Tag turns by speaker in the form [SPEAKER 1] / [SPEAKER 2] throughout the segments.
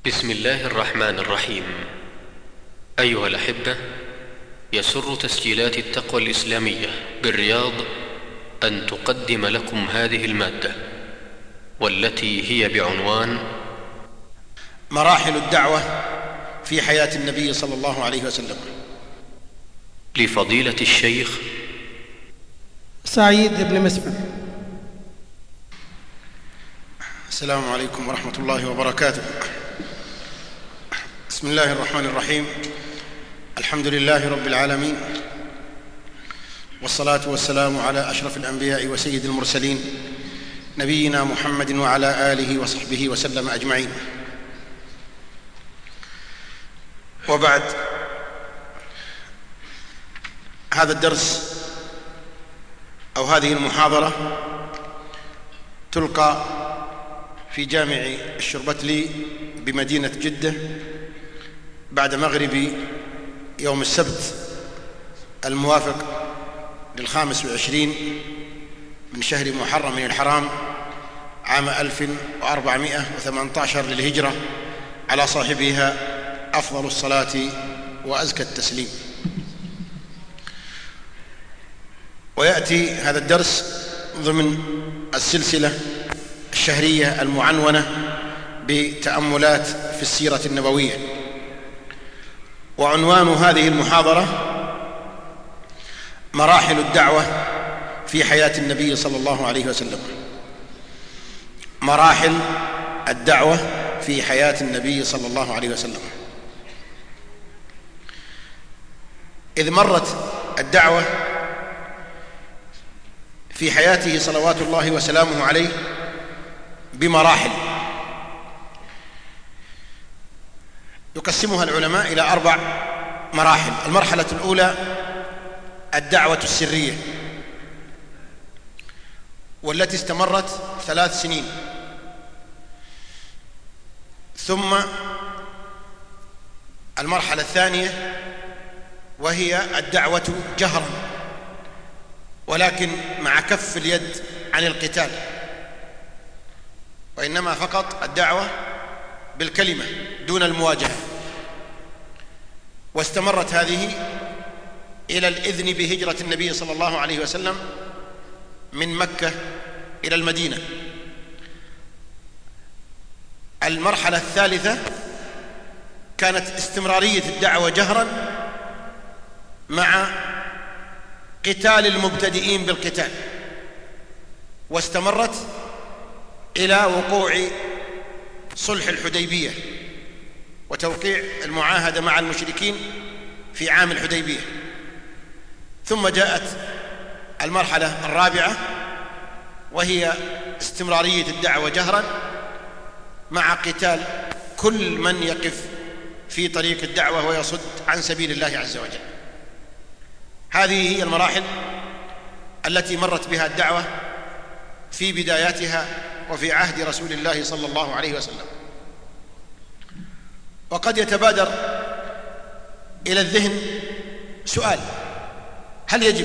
[SPEAKER 1] بسم الله الرحمن الرحيم. أيها الأحبة، يسر تسجيلات التقوى الإسلامية بالرياض أن تقدم لكم هذه المادة، والتي هي بعنوان
[SPEAKER 2] مراحل الدعوة في حياة النبي صلى الله عليه وسلم،
[SPEAKER 1] لفضيلة الشيخ
[SPEAKER 3] سعيد بن مسفر.
[SPEAKER 2] السلام عليكم ورحمة الله وبركاته. بسم الله الرحمن الرحيم. الحمد لله رب العالمين، والصلاة والسلام على أشرف الأنبياء وسيد المرسلين نبينا محمد وعلى آله وصحبه وسلم أجمعين. وبعد، هذا الدرس أو هذه المحاضرة تلقى في جامع الشربتلي بمدينة جدة بعد مغرب يوم السبت الموافق لل25 من شهر محرم الحرام عام 1418 للهجرة، على صاحبها أفضل الصلاة وأزكى التسليم. ويأتي هذا الدرس ضمن السلسلة الشهرية المعنونة بتأملات في السيرة النبوية، وعنوان هذه المحاضرة مراحل الدعوة في حياة النبي صلى الله عليه وسلم. مراحل الدعوة في حياة النبي صلى الله عليه وسلم. إذ مرت الدعوة في حياته صلوات الله وسلامه عليه بمراحل يقسمها العلماء إلى 4 مراحل. المرحلة الأولى الدعوة السرية، والتي استمرت 3 سنين. ثم المرحلة الثانية وهي الدعوة جهرا، ولكن مع كف اليد عن القتال، وإنما فقط الدعوة بالكلمة دون المواجهة. واستمرت هذه إلى الإذن بهجرة النبي صلى الله عليه وسلم من مكة إلى المدينة. المرحلة الثالثة كانت استمرارية الدعوة جهرا مع قتال المبتدئين بالقتال، واستمرت إلى وقوع صلح الحديبية وتوقيع المعاهدة مع المشركين في عام الحديبية. ثم جاءت المرحلة الرابعة، وهي استمرارية الدعوة جهرا مع قتال كل من يقف في طريق الدعوة ويصد عن سبيل الله عز وجل. هذه هي المراحل التي مرت بها الدعوة في بداياتها وفي عهد رسول الله صلى الله عليه وسلم. وقد يتبادر إلى الذهن سؤال: هل يجب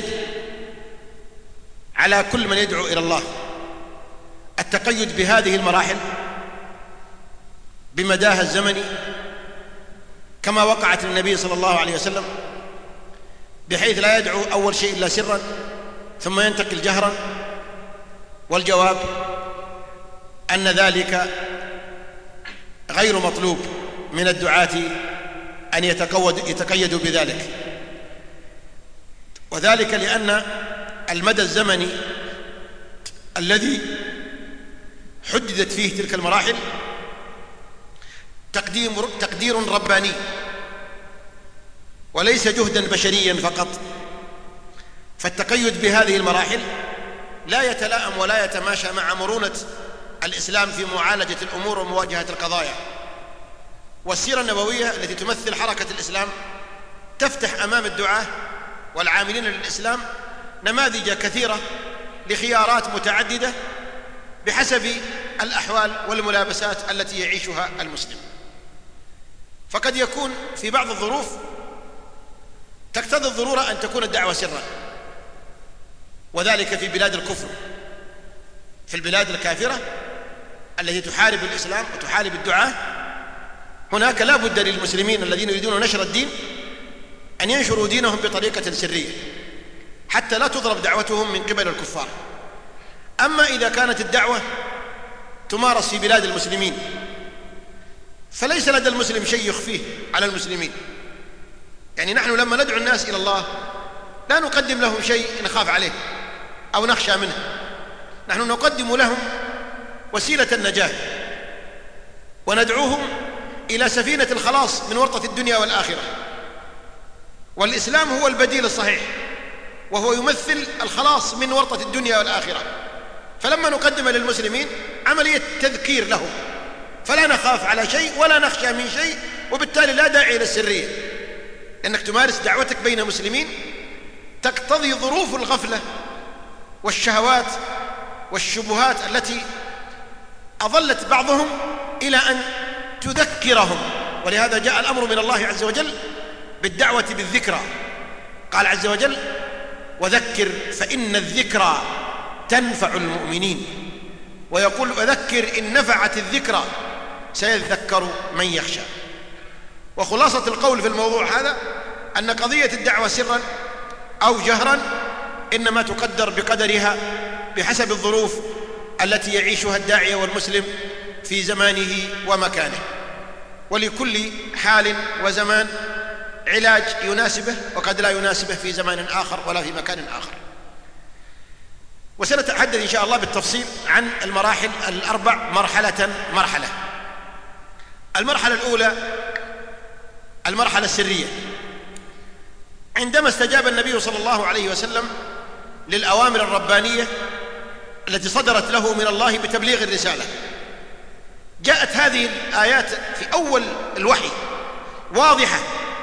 [SPEAKER 2] على كل من يدعو إلى الله التقيد بهذه المراحل بمداها الزمني كما وقعت للنبي صلى الله عليه وسلم، بحيث لا يدعو أول شيء إلا سرا ثم ينتقل جهرا؟ والجواب أن ذلك غير مطلوب من الدعاة أن يتقيدوا بذلك، وذلك لأن المدى الزمني الذي حددت فيه تلك المراحل تقدير رباني، وليس جهدا بشريا فقط. فالتقيد بهذه المراحل لا يتلائم ولا يتماشى مع مرونة الإسلام في معالجة الأمور ومواجهة القضايا. والسيرة النبوية التي تمثل حركة الإسلام تفتح أمام الدعاة والعاملين للإسلام نماذج كثيرة لخيارات متعددة بحسب الأحوال والملابسات التي يعيشها المسلم. فقد يكون في بعض الظروف تقتضي الضرورة أن تكون الدعوة سرا، وذلك في بلاد الكفر، في البلاد الكافرة التي تحارب الإسلام وتحارب الدعاة، هناك لا بد للمسلمين الذين يريدون نشر الدين أن ينشروا دينهم بطريقة سرية حتى لا تضرب دعوتهم من قبل الكفار. أما إذا كانت الدعوة تمارس في بلاد المسلمين فليس لدى المسلم شيء يخفيه على المسلمين. يعني نحن لما ندعو الناس إلى الله لا نقدم لهم شيء نخاف عليه أو نخشى منه، نحن نقدم لهم وسيلة النجاة وندعوهم إلى سفينة الخلاص من ورطة الدنيا والآخرة. والإسلام هو البديل الصحيح وهو يمثل الخلاص من ورطة الدنيا والآخرة. فلما نقدم للمسلمين عملية تذكير لهم فلا نخاف على شيء ولا نخشى من شيء، وبالتالي لا داعي للسرية، لأنك تمارس دعوتك بين مسلمين تقتضي ظروف الغفلة والشهوات والشبهات التي أضلت بعضهم إلى أن تذكرهم. ولهذا جاء الأمر من الله عز وجل بالدعوة بالذكرى. قال عز وجل: وذكر فإن الذكرى تنفع المؤمنين. ويقول: وذكر إن نفعت الذكرى سيذكر من يخشى. وخلاصة القول في الموضوع هذا أن قضية الدعوة سرا أو جهرا إنما تقدر بقدرها بحسب الظروف التي يعيشها الداعية والمسلم في زمانه ومكانه، ولكل حال وزمان علاج يناسبه وقد لا يناسبه في زمان آخر ولا في مكان آخر. وسنتحدث إن شاء الله بالتفصيل عن المراحل الأربع مرحلة مرحلة. المرحلة الأولى المرحلة السرية، عندما استجاب النبي صلى الله عليه وسلم للأوامر الربانية التي صدرت له من الله بتبليغ الرسالة. جاءت هذه الآيات في أول الوحي واضحة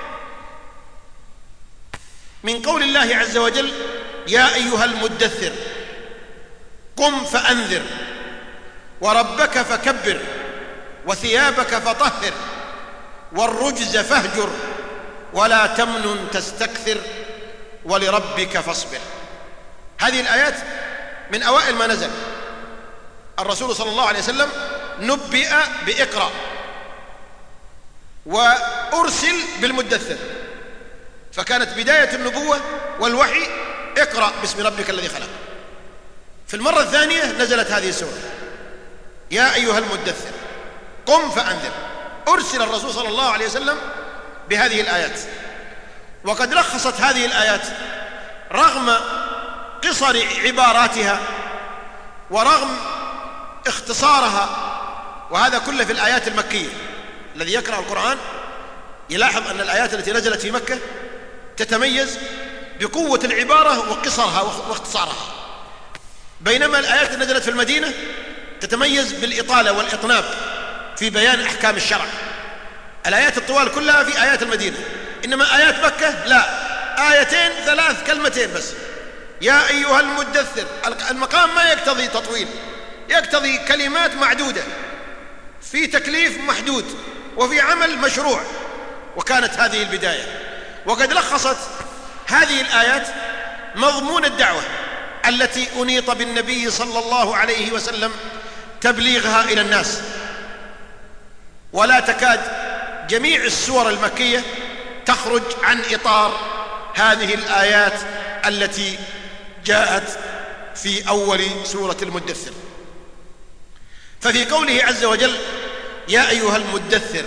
[SPEAKER 2] من قول الله عز وجل: يا أيها المدثر قم فأنذر وربك فكبر وثيابك فطهر والرجز فاهجر ولا تمنن تستكثر ولربك فاصبر. هذه الآيات من أوائل ما نزل. الرسول صلى الله عليه وسلم نبئ بإقرأ وأرسل بالمدثر، فكانت بداية النبوة والوحي اقرأ باسم ربك الذي خلق. في المرة الثانية نزلت هذه السورة: يا أيها المدثر قم فأنذر. أرسل الرسول صلى الله عليه وسلم بهذه الآيات، وقد لخصت هذه الآيات رغم قصر عباراتها ورغم اختصارها، وهذا كله في الآيات المكية. الذي يقرأ القرآن يلاحظ أن الآيات التي نزلت في مكة تتميز بقوة العبارة وقصرها واختصارها، بينما الآيات التي نزلت في المدينة تتميز بالإطالة والإطناب في بيان أحكام الشرع. الآيات الطوال كلها في آيات المدينة، إنما آيات مكة لا، آيتين ثلاث كلمتين بس. يا أيها المدثر، المقام ما يقتضي تطويل، يقتضي كلمات معدودة في تكليف محدود وفي عمل مشروع. وكانت هذه البداية، وقد لخصت هذه الآيات مضمون الدعوة التي أنيط بالنبي صلى الله عليه وسلم تبليغها إلى الناس. ولا تكاد جميع السور المكية تخرج عن إطار هذه الآيات التي جاءت في أول سورة المدثر. ففي قوله عز وجل: يا أيها المدثر،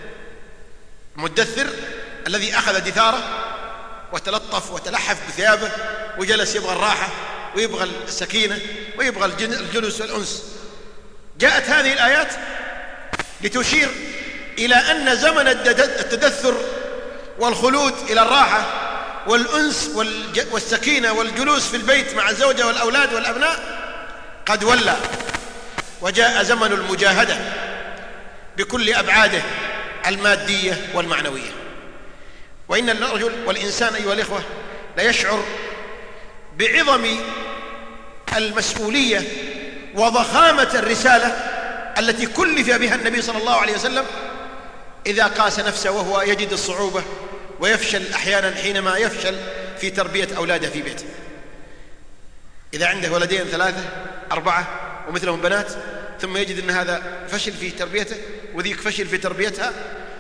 [SPEAKER 2] المدثر الذي أخذ دثاره وتلطف وتلحف بثيابه وجلس يبغى الراحة ويبغى السكينة ويبغى الجلوس والأنس. جاءت هذه الآيات لتشير إلى أن زمن التدثر والخلود إلى الراحة والأنس والسكينة والجلوس في البيت مع الزوجة والأولاد والأبناء قد ولى، وجاء زمن المجاهدة بكل أبعاده المادية والمعنوية. وإن الرجل والإنسان أيها الإخوة لا يشعر بعظم المسؤولية وضخامة الرسالة التي كلف بها النبي صلى الله عليه وسلم إذا قاس نفسه وهو يجد الصعوبة ويفشل أحيانا حينما يفشل في تربية أولاده في بيته. إذا عنده ولدين ثلاثة أربعة ومثلهم بنات، ثم يجد أن هذا فشل في تربيته وذيك فشل في تربيتها،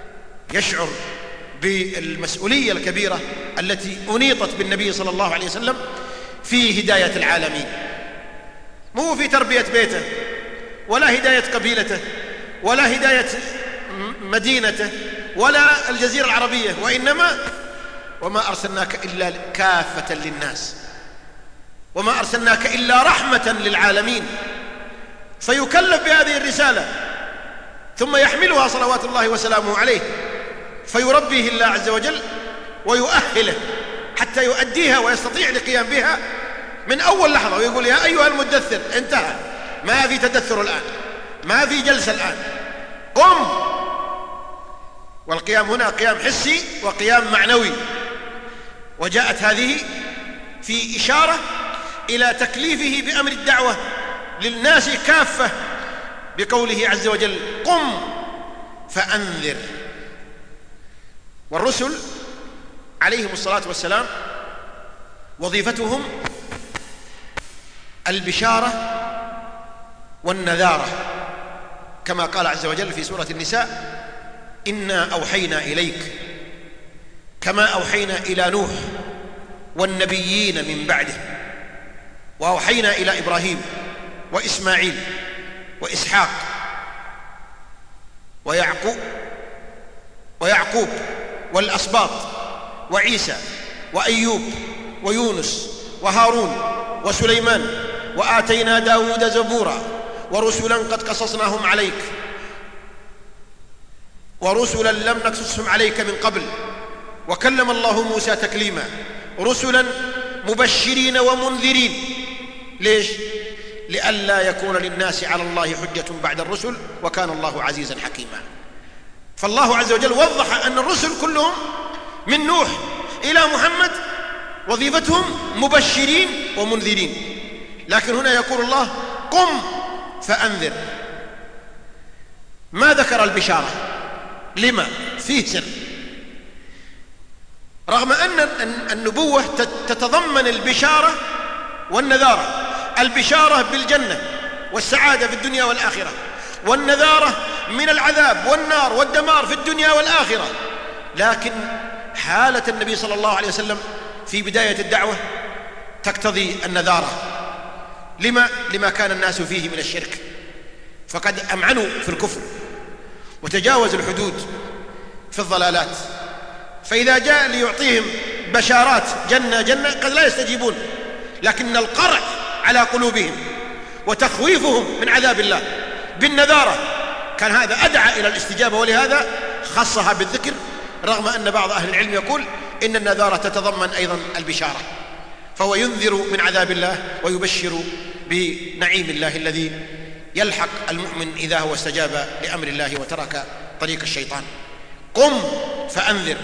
[SPEAKER 2] يشعر بالمسؤولية الكبيرة التي أنيطت بالنبي صلى الله عليه وسلم في هداية العالمين، مو في تربية بيته ولا هداية قبيلته ولا هداية مدينته ولا الجزيرة العربية، وإنما وما أرسلناك إلا كافة للناس وما أرسلناك إلا رحمة للعالمين. فيكلف بهذه الرسالة ثم يحملها صلوات الله وسلامه عليه، فيربيه الله عز وجل ويؤهله حتى يؤديها ويستطيع القيام بها من أول لحظة، ويقول يا أيها المدثر، انتهى، ما في تدثر الآن، ما في جلسة الآن، قم. والقيام هنا قيام حسي وقيام معنوي، وجاءت هذه في إشارة إلى تكليفه بأمر الدعوة للناس كافة بقوله عز وجل قم فأنذر. والرسل عليهم الصلاة والسلام وظيفتهم البشارة والنذارة، كما قال عز وجل في سورة النساء إنا أوحينا إليك كما أوحينا إلى نوح والنبيين من بعده، وأوحينا إلى إبراهيم وإسماعيل وإسحاق ويعقوب والأسباط وعيسى وأيوب ويونس وهارون وسليمان، وآتينا داود زبورا ورسلا قد قصصناهم عليك ورسلا لم نقصصهم عليك من قبل، وكلم الله موسى تكليما، رسلا مبشرين ومنذرين. ليش؟ لئلا يكون للناس على الله حجة بعد الرسل وكان الله عزيزا حكيما. فالله عز وجل وضح أن الرسل كلهم من نوح إلى محمد وظيفتهم مبشرين ومنذرين، لكن هنا يقول الله قم فأنذر. ما ذكر البشارة؟ لما؟ فيه سر، رغم أن النبوة تتضمن البشارة والنذارة. البشارة بالجنة والسعادة في الدنيا والآخرة، والنذارة من العذاب والنار والدمار في الدنيا والآخرة. لكن حالة النبي صلى الله عليه وسلم في بداية الدعوة تقتضي النذارة. لما كان الناس فيه من الشرك، فقد أمعنوا في الكفر وتجاوزوا الحدود في الضلالات، فإذا جاء ليعطيهم بشارات جنة قد لا يستجيبون، لكن القرع على قلوبهم وتخويفهم من عذاب الله بالنذارة كان هذا أدعى إلى الاستجابة، ولهذا خصها بالذكر، رغم أن بعض أهل العلم يقول إن النذارة تتضمن أيضا البشارة، فهو ينذر من عذاب الله ويبشر بنعيم الله الذي يلحق المؤمن إذا هو استجاب لأمر الله وترك طريق الشيطان. قم فأنذر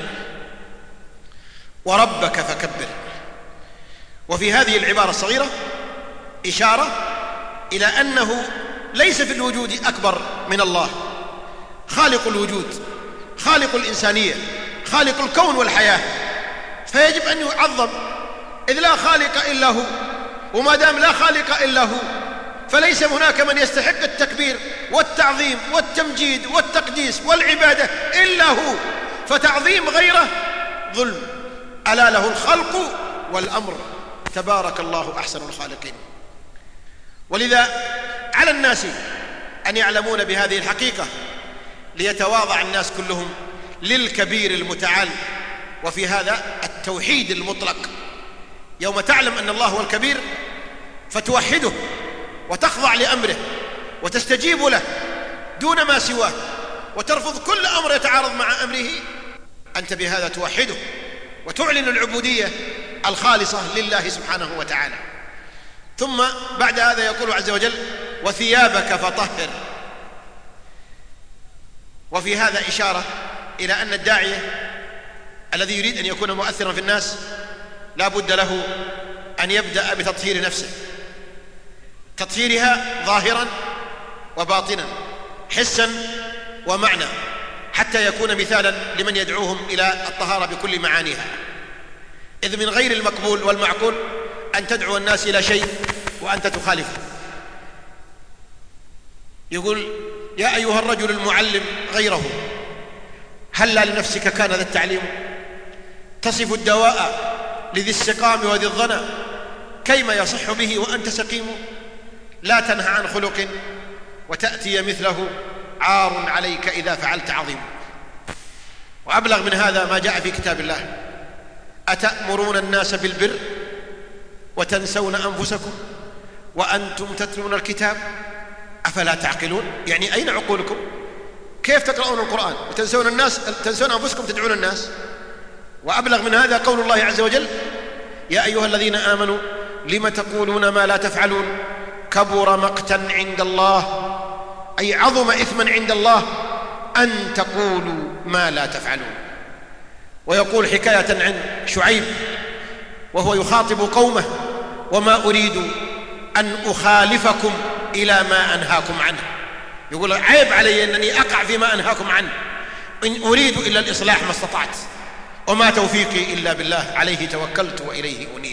[SPEAKER 2] وربك فكبر. وفي هذه العبارة الصغيرة إشارة إلى أنه ليس في الوجود أكبر من الله، خالق الوجود، خالق الإنسانية، خالق الكون والحياة، فيجب أن يعظم، إذ لا خالق إلا هو، وما دام لا خالق إلا هو فليس هناك من يستحق التكبير والتعظيم والتمجيد والتقديس والعبادة إلا هو، فتعظيم غيره ظلم. ألا له الخلق والأمر، تبارك الله أحسن الخالقين. ولذا على الناس أن يعلمون بهذه الحقيقة ليتواضع الناس كلهم للكبير المتعال، وفي هذا التوحيد المطلق. يوم تعلم أن الله هو الكبير فتوحده وتخضع لأمره وتستجيب له دون ما سواه، وترفض كل أمر يتعارض مع أمره، أنت بهذا توحده وتعلن العبودية الخالصة لله سبحانه وتعالى. ثم بعد هذا يقول عز وجل وثيابك فطهر. وفي هذا إشارة إلى أن الداعية الذي يريد أن يكون مؤثرا في الناس لا بد له أن يبدأ بتطهير نفسه، تطهيرها ظاهرا وباطنا، حسا ومعنى، حتى يكون مثالا لمن يدعوهم إلى الطهارة بكل معانيها. إذ من غير المقبول والمعقول أن تدعو الناس إلى شيء وأنت تخالفه. يقول يا أيها الرجل المعلم غيره، هلا لنفسك كان ذا التعليم تصف الدواء لذي السقام وذي الظنا كيما يصح به وأنت سقيم. لا تنهى عن خلق وتأتي مثله عار عليك إذا فعلت عظيم. وأبلغ من هذا ما جاء في كتاب الله: أتأمرون الناس بالبر وتنسون أنفسكم وأنتم تتلون الكتاب أفلا تعقلون؟ يعني أين عقولكم؟ كيف تقرؤون القرآن وتنسون الناس، تنسون أنفسكم تدعون الناس؟ وأبلغ من هذا قول الله عز وجل: يا أيها الذين آمنوا لم تقولون ما لا تفعلون كبر مقتا عند الله، أي عظم إثما عند الله أن تقولوا ما لا تفعلون. ويقول حكاية عن شعيب وهو يخاطب قومه: وما أريد أن أخالفكم إلى ما أنهاكم عنه. يقول عيب علي أنني أقع فيما أنهاكم عنه، إن أريد إلا الإصلاح ما استطعت وما توفيقي إلا بالله عليه توكلت وإليه أنيب.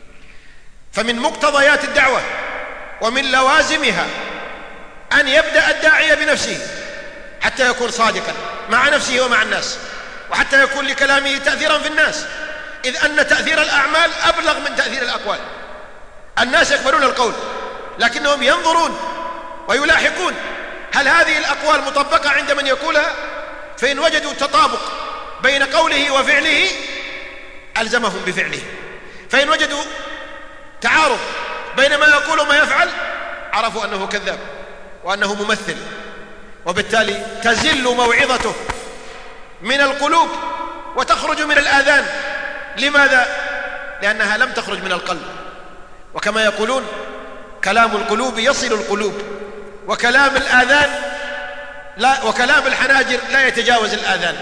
[SPEAKER 2] فمن مقتضيات الدعوة ومن لوازمها أن يبدأ الداعية بنفسه حتى يكون صادقا مع نفسه ومع الناس، وحتى يكون لكلامه تأثيرا في الناس، إذ أن تأثير الأعمال أبلغ من تأثير الأقوال. الناس يقبلون القول لكنهم ينظرون ويلاحقون هل هذه الأقوال مطبقة عند من يقولها، فإن وجدوا تطابق بين قوله وفعله ألزمهم بفعله، فإن وجدوا تعارض بين ما يقول وما يفعل عرفوا أنه كذاب وأنه ممثل، وبالتالي تزل موعظته من القلوب وتخرج من الآذان. لماذا؟ لأنها لم تخرج من القلب. وكما يقولون كلام القلوب يصل القلوب، وكلام الآذان لا، وكلام الحناجر لا يتجاوز الآذان.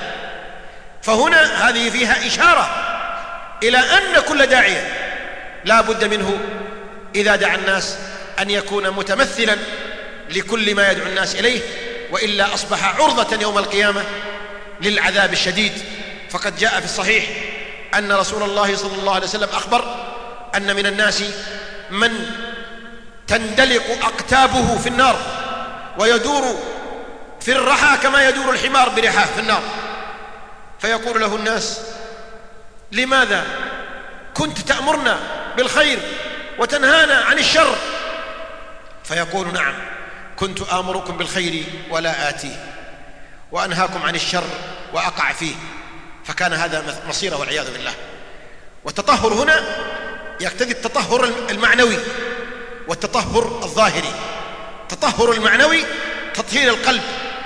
[SPEAKER 2] فهنا هذه فيها إشارة إلى أن كل داعية لا بد منه إذا دعا الناس أن يكون متمثلا لكل ما يدعو الناس إليه، وإلا أصبح عرضة يوم القيامة للعذاب الشديد. فقد جاء في الصحيح أن رسول الله صلى الله عليه وسلم أخبر أن من الناس من تندلق أقتابه في النار ويدور في الرحى كما يدور الحمار برحاه في النار، فيقول له الناس: لماذا كنت تأمرنا بالخير وتنهانا عن الشر؟ فيقول: نعم، كنت آمركم بالخير ولا آتيه، وأنهاكم عن الشر وأقع فيه. فكان هذا مصيره والعياذ بالله. والتطهر هنا يقتضي التطهر المعنوي والتطهر الظاهري. التطهر المعنوي تطهير القلب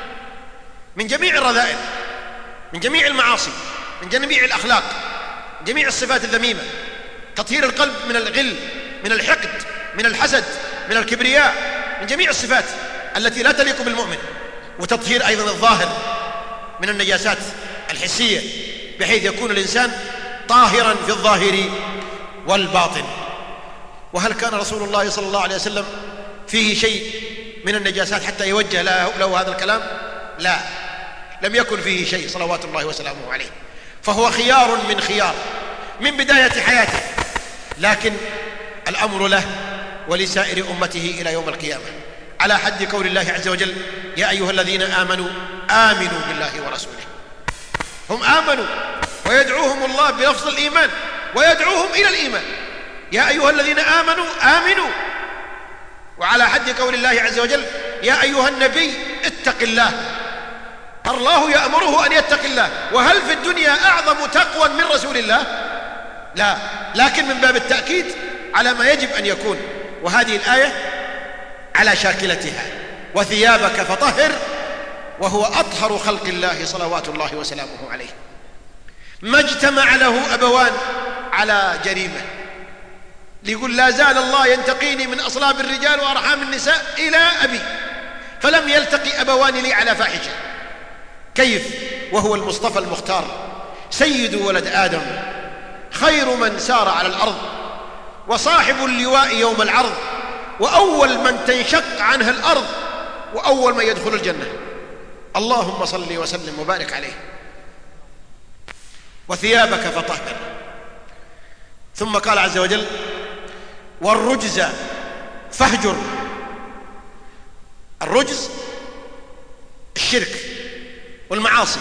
[SPEAKER 2] من جميع الرذائل، من جميع المعاصي، من جميع الأخلاق، من جميع الصفات الذميمة. تطهير القلب من الغل، من الحقد، من الحسد، من الكبرياء، من جميع الصفات التي لا تليق بالمؤمن. وتطهير أيضا الظاهر من النجاسات الحسية، بحيث يكون الإنسان طاهرا في الظاهر والباطن. وهل كان رسول الله صلى الله عليه وسلم فيه شيء من النجاسات حتى يوجه له هذا الكلام؟ لا، لم يكن فيه شيء صلوات الله وسلامه عليه. فهو خيار من خيار من بداية حياته، لكن الأمر له ولسائر أمته إلى يوم القيامة، على حد قول الله عز وجل: يا أيها الذين آمنوا آمنوا بالله ورسوله. هم آمنوا ويدعوهم الله بلفظ الإيمان ويدعوهم إلى الإيمان. يا أيها الذين آمنوا آمنوا. وعلى حد قول الله عز وجل: يا أيها النبي اتق الله. الله يأمره أن يتق الله. وهل في الدنيا أعظم تقوى من رسول الله؟ لا، لكن من باب التأكيد على ما يجب أن يكون. وهذه الآية على شاكلتها: وثيابك فطهر، وهو أطهر خلق الله صلوات الله وسلامه عليه. ما اجتمع له أبوان على جريمة، ليقول: لا زال الله ينتقيني من أصلاب الرجال وأرحام النساء إلى أبي، فلم يلتقي أبوان لي على فاحشة. كيف وهو المصطفى المختار سيد ولد آدم، خير من سار على الأرض، وصاحب اللواء يوم العرض، وأول من تنشق عنها الأرض، وأول من يدخل الجنة. اللهم صل وسلم وبارك عليه. وثيابك فطهر. ثم قال عز وجل: والرجز فاهجر. الرجز الشرك والمعاصي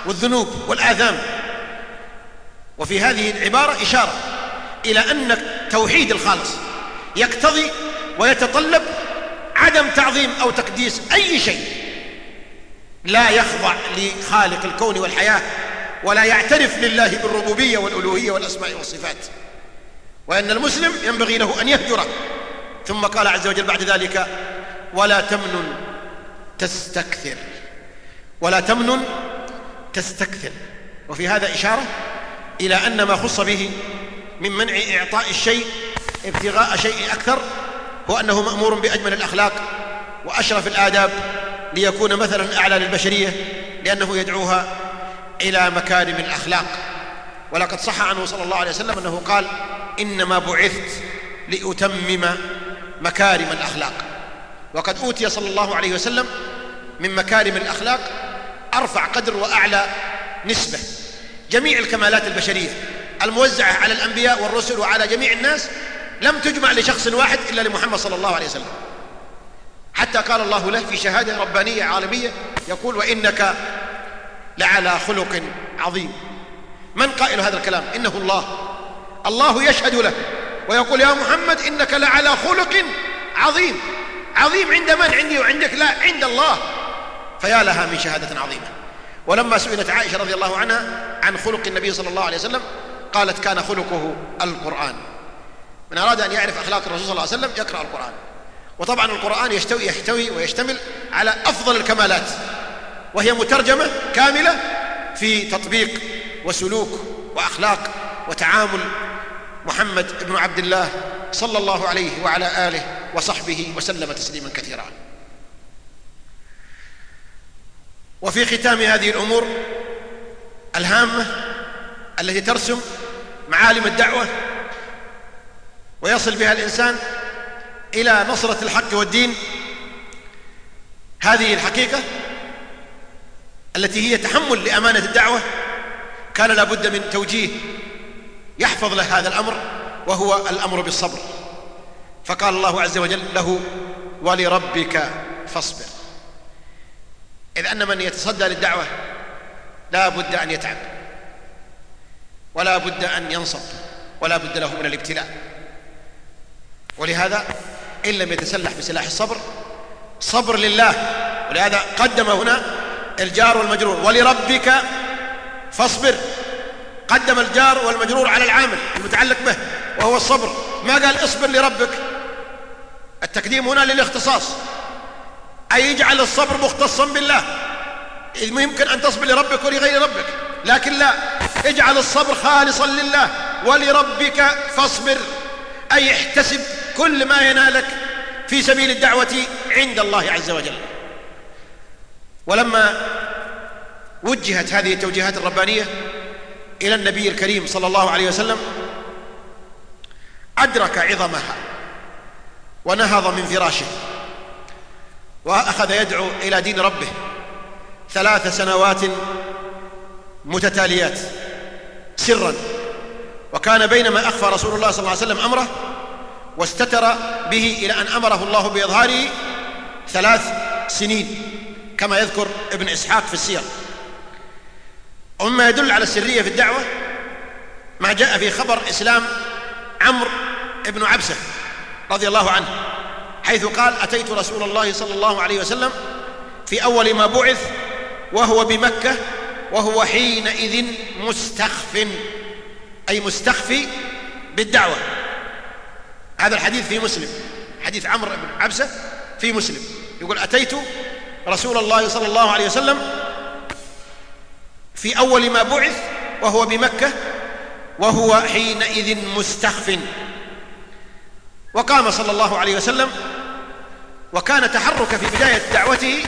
[SPEAKER 2] والذنوب والآثام. وفي هذه العبارة إشارة إلى أن التوحيد الخالص يقتضي ويتطلب عدم تعظيم أو تقديس أي شيء لا يخضع لخالق الكون والحياة، ولا يعترف لله بالربوبية والألوهية والأسماء والصفات، وأن المسلم ينبغي له أن يهجره. ثم قال عز وجل بعد ذلك: ولا تمنن تستكثر، ولا تمنن تستكثر. وفي هذا إشارة إلى أن ما خص به من منع إعطاء الشيء ابتغاء شيء أكثر هو أنه مأمور بأجمل الأخلاق وأشرف الآداب ليكون مثلا أعلى للبشرية، لأنه يدعوها إلى مكارم الأخلاق. ولقد صح عنه صلى الله عليه وسلم أنه قال: إنما بعثت لأتمم مكارم الأخلاق. وقد أوتي صلى الله عليه وسلم من مكارم الأخلاق أرفع قدر وأعلى نسبة. جميع الكمالات البشرية الموزعة على الأنبياء والرسل وعلى جميع الناس لم تجمع لشخص واحد إلا لمحمد صلى الله عليه وسلم، حتى قال الله له في شهادة ربانية عالمية يقول: وإنك لعلى خلق عظيم. من قائل هذا الكلام؟ إنه الله. الله يشهد له ويقول: يا محمد إنك لعلى خلق عظيم. عظيم عند من؟ عندي وعندك؟ لا، عند الله. فيا لها من شهادة عظيمة. ولما سئلت عائشة رضي الله عنها عن خلق النبي صلى الله عليه وسلم قالت: كان خلقه القرآن. من أراد أن يعرف أخلاق الرسول صلى الله عليه وسلم يقرأ القرآن. وطبعا القرآن يحتوي ويشتمل على أفضل الكمالات، وهي مترجمة كاملة في تطبيق وسلوك وأخلاق وتعامل محمد بن عبد الله صلى الله عليه وعلى آله وصحبه وسلم تسليما كثيرا. وفي ختام هذه الأمور الهامة التي ترسم معالم الدعوة ويصل بها الإنسان إلى نصرة الحق والدين، هذه الحقيقة التي هي تحمل لأمانة الدعوة، كان لابد من توجيه يحفظ له هذا الأمر، وهو الأمر بالصبر. فقال الله عز وجل له: ولربك فاصبر. إذ أن من يتصدى للدعوة لا بد أن يتعب، ولا بد أن ينصب، ولا بد له من الابتلاء. ولهذا إن لم يتسلح بسلاح الصبر صبر لله. ولهذا قدم هنا الجار والمجرور: ولربك فاصبر. قدم الجار والمجرور على العامل المتعلق به وهو الصبر، ما قال اصبر لربك. التقديم هنا للاختصاص، أي يجعل الصبر مختصا بالله. إذ يمكن أن تصبر لربك ولغير ربك، لكن لا، اجعل الصبر خالصا لله. ولربك فاصبر، أي احتسب كل ما ينالك في سبيل الدعوة عند الله عز وجل. ولما وجهت هذه التوجيهات الربانية إلى النبي الكريم صلى الله عليه وسلم أدرك عظمها ونهض من فراشه وأخذ يدعو إلى دين ربه 3 سنوات متتاليات سرا. وكان بينما أخفى رسول الله صلى الله عليه وسلم أمره واستتر به إلى أن أمره الله بإظهاره 3 سنين كما يذكر ابن إسحاق في السير. ومما يدل على السرية في الدعوة ما جاء في خبر إسلام عمرو بن عبسة رضي الله عنه، حيث قال: أتيت رسول الله صلى الله عليه وسلم في أول ما بعث وهو بمكة وهو حينئذ مستخف، أي مستخفي بالدعوة. هذا الحديث في مسلم، حديث عمرو بن عبسة في مسلم، يقول: أتيت رسول الله صلى الله عليه وسلم في أول ما بعث وهو بمكة وهو حينئذ مستخف. وقام صلى الله عليه وسلم، وكان تحرك في بداية دعوته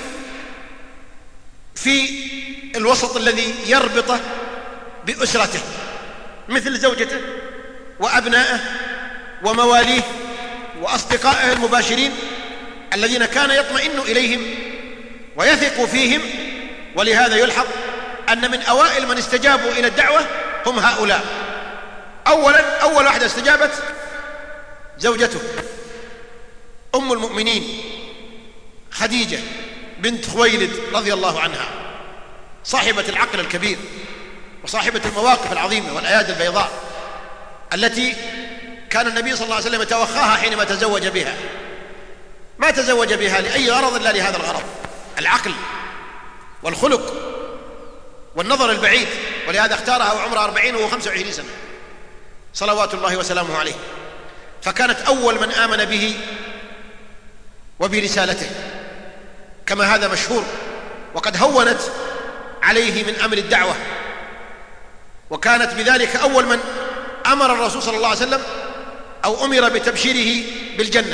[SPEAKER 2] في الوسط الذي يربطه بأسرته، مثل زوجته وأبنائه ومواليه وأصدقائه المباشرين الذين كان يطمئن إليهم ويثق فيهم. ولهذا يلحظ أن من أوائل من استجابوا إلى الدعوة هم هؤلاء. أول واحدة استجابت زوجته أم المؤمنين خديجة بنت خويلد رضي الله عنها، صاحبة العقل الكبير وصاحبة المواقف العظيمة والأيادي البيضاء التي كان النبي صلى الله عليه وسلم يتوخاها حينما تزوج بها. ما تزوج بها لأي غرض إلا لهذا الغرض، العقل والخلق والنظر البعيد، ولهذا اختارها وعمرها 40 وهو 25 سنة صلوات الله وسلامه عليه. فكانت أول من آمن به وبرسالته كما هذا مشهور، وقد هونت عليه من أمر الدعوة، وكانت بذلك أول من أمر الرسول صلى الله عليه وسلم أو أمر بتبشيره بالجنة،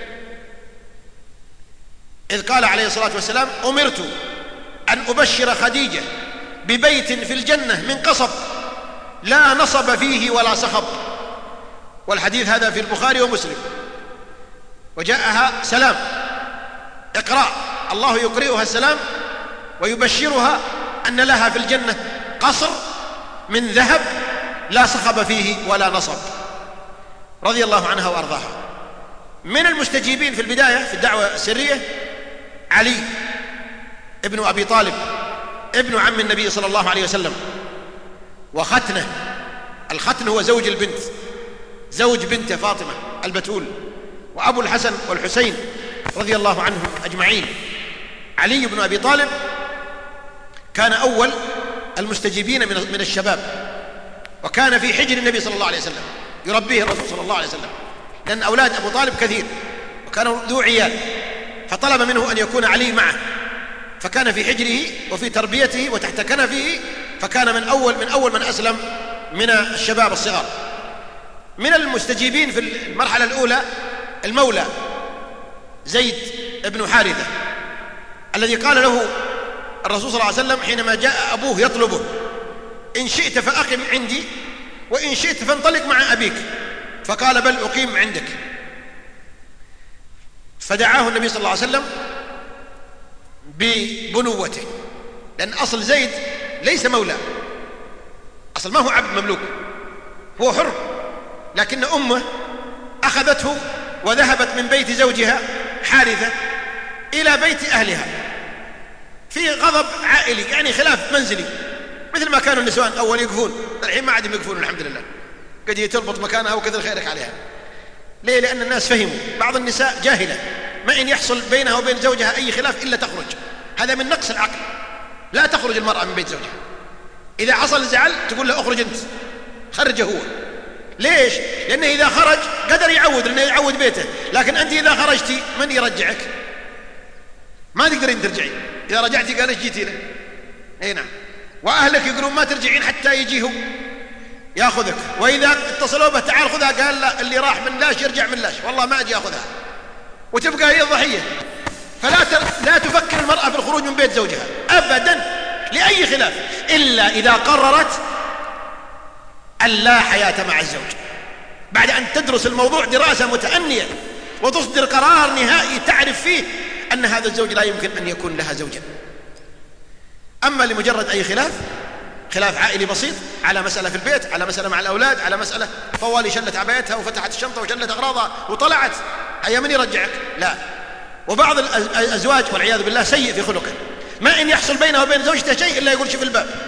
[SPEAKER 2] إذ قال عليه الصلاة والسلام: أمرت أن أبشر خديجة ببيت في الجنة من قصب لا نصب فيه ولا صخب. والحديث هذا في البخاري ومسلم. وجاءها سلام، اقرأ، الله يقرئها السلام ويبشرها أن لها في الجنة قصر من ذهب لا صخب فيه ولا نصب، رضي الله عنها وأرضاها. من المستجيبين في البداية في الدعوة السرية علي ابن أبي طالب ابن عم النبي صلى الله عليه وسلم وختنه. الختن هو زوج البنت، زوج بنته فاطمة البتول، وأبو الحسن والحسين رضي الله عنهم أجمعين. علي بن أبي طالب كان أول المستجيبين من الشباب، وكان في حجر النبي صلى الله عليه وسلم يربيه الرسول صلى الله عليه وسلم، لأن أولاد أبو طالب كثير وكان ذو عيال، فطلب منه أن يكون علي معه، فكان في حجره وفي تربيته وتحت كنفه، فكان من أول من أسلم من الشباب الصغار. من المستجيبين في المرحلة الأولى المولى زيد بن حارثة، الذي قال له الرسول صلى الله عليه وسلم حينما جاء أبوه يطلبه: إن شئت فأقم عندي وإن شئت فانطلق مع أبيك. فقال: بل أقيم عندك. فدعاه النبي صلى الله عليه وسلم ببنوته، لأن أصل زيد ليس مولى، أصل ما هو عبد مملوك، هو حر، لكن أمه أخذته وذهبت من بيت زوجها حارثة إلى بيت أهلها في غضب عائلي، يعني خلاف منزلي، مثل ما كانوا النسوان أول يقفون، الحين ما عاد يقفون الحمد لله، قد تربط مكانها وكثر خيرك عليها. ليه؟ لأن الناس فهموا. بعض النساء جاهلة، ما إن يحصل بينها وبين زوجها أي خلاف إلا تخرج، هذا من نقص العقل. لا تخرج المرأة من بيت زوجها، إذا حصل زعل تقول له: أخرج أنت، خرجه هو. ليش؟ لأنه إذا خرج قدر يعود، لأنه يعود بيته، لكن أنت إذا خرجتي من يرجعك؟ ما تقدرين ترجعي. إذا رجعتي قال: إيش جيتي له؟ أي نعم. وأهلك يقولون ما ترجعين حتى يجيه يأخذك، وإذا اتصلوا به: تعال خذها، قال: لا، اللي راح من لاش يرجع من لاش، والله ما أجي أخذها، وتبقى هي الضحية. لا تفكر المرأة في الخروج من بيت زوجها أبدا لأي خلاف، إلا إذا قررت أن لا حياة مع الزوج، بعد أن تدرس الموضوع دراسة متأنية وتصدر قرار نهائي تعرف فيه أن هذا الزوج لا يمكن أن يكون لها زوجا. أما لمجرد أي خلاف عائلي بسيط على مسألة في البيت، على مسألة مع الأولاد، على مسألة طوالي شلت عبايتها وفتحت الشنطة وشلت أغراضها وطلعت، هيا من يرجعك؟ لا. وبعض الأزواج والعياذ بالله سيء في خلقه، ما إن يحصل بينه وبين زوجته شيء إلا يقول: شوف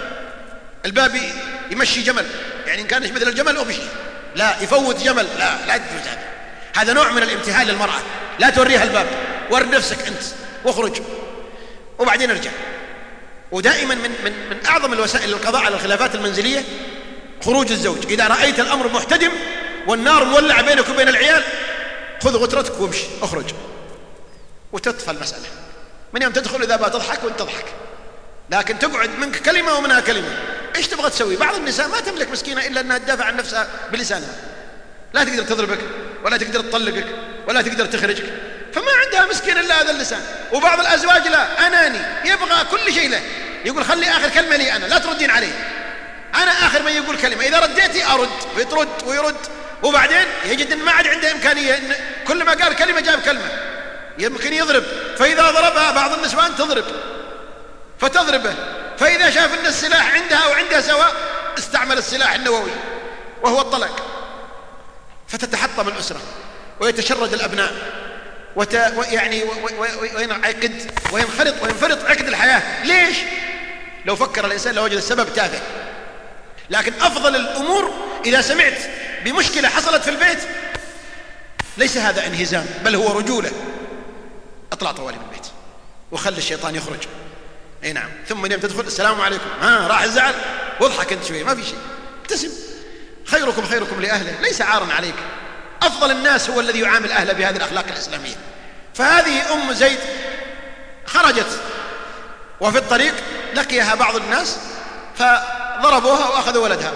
[SPEAKER 2] الباب يمشي جمل، يعني إن كانش مثل الجمل أمشي، لا يفوت جمل، لا تجوز هذا نوع من الامتهان للمرأة. لا توريها الباب، ور نفسك أنت واخرج وبعدين ارجع. ودائما من أعظم الوسائل للقضاء على الخلافات المنزلية خروج الزوج. إذا رأيت الأمر محتدم والنار مولعة بينك وبين العيال، خذ غترتك وامشي، اخرج وتطفى المسألة. من يوم تدخل إذا بتضحك وانت تضحك، لكن تقعد منك كلمة ومنها كلمة، ايش تبغى تسوي؟ بعض النساء ما تملك مسكينة إلا أنها تدافع عن نفسها بلسانها، لا تقدر تضربك ولا تقدر تطلقك ولا تقدر تخرجك، فما عندها مسكين إلا هذا اللسان. وبعض الأزواج لا، أناني، يبغى كل شيء له، يقول: خلي آخر كلمة لي أنا، لا تردين علي، أنا آخر من يقول كلمة، إذا رديتي أرد، ويترد ويرد، وبعدين يجد أن ما عاد عنده إمكانية، إن كل ما قال كلمة جاب كلمة، يمكن يضرب، فإذا ضربها بعض النسوان فتضربه، فإذا شاف أن السلاح عندها وعندها سواء استعمل السلاح النووي وهو الطلاق، فتتحطم الأسرة ويتشرد الأبناء وينعقد وينفرط عقد الحياة. ليش؟ لو فكر الإنسان لوجد السبب تافه. لكن أفضل الأمور إذا سمعت بمشكلة حصلت في البيت ليس هذا انهزام، بل هو رجولة. اطلع طوالي من البيت وخلي الشيطان يخرج. اي نعم. ثم يوم تدخل السلام عليكم، راح الزعل، واضحك انت شوي، ما في شيء، ابتسم. خيركم خيركم لأهله، ليس عارا عليك. أفضل الناس هو الذي يعامل أهله بهذه الأخلاق الإسلامية. فهذه أم زيد خرجت، وفي الطريق لقيها بعض الناس فضربوها وأخذوا ولدها،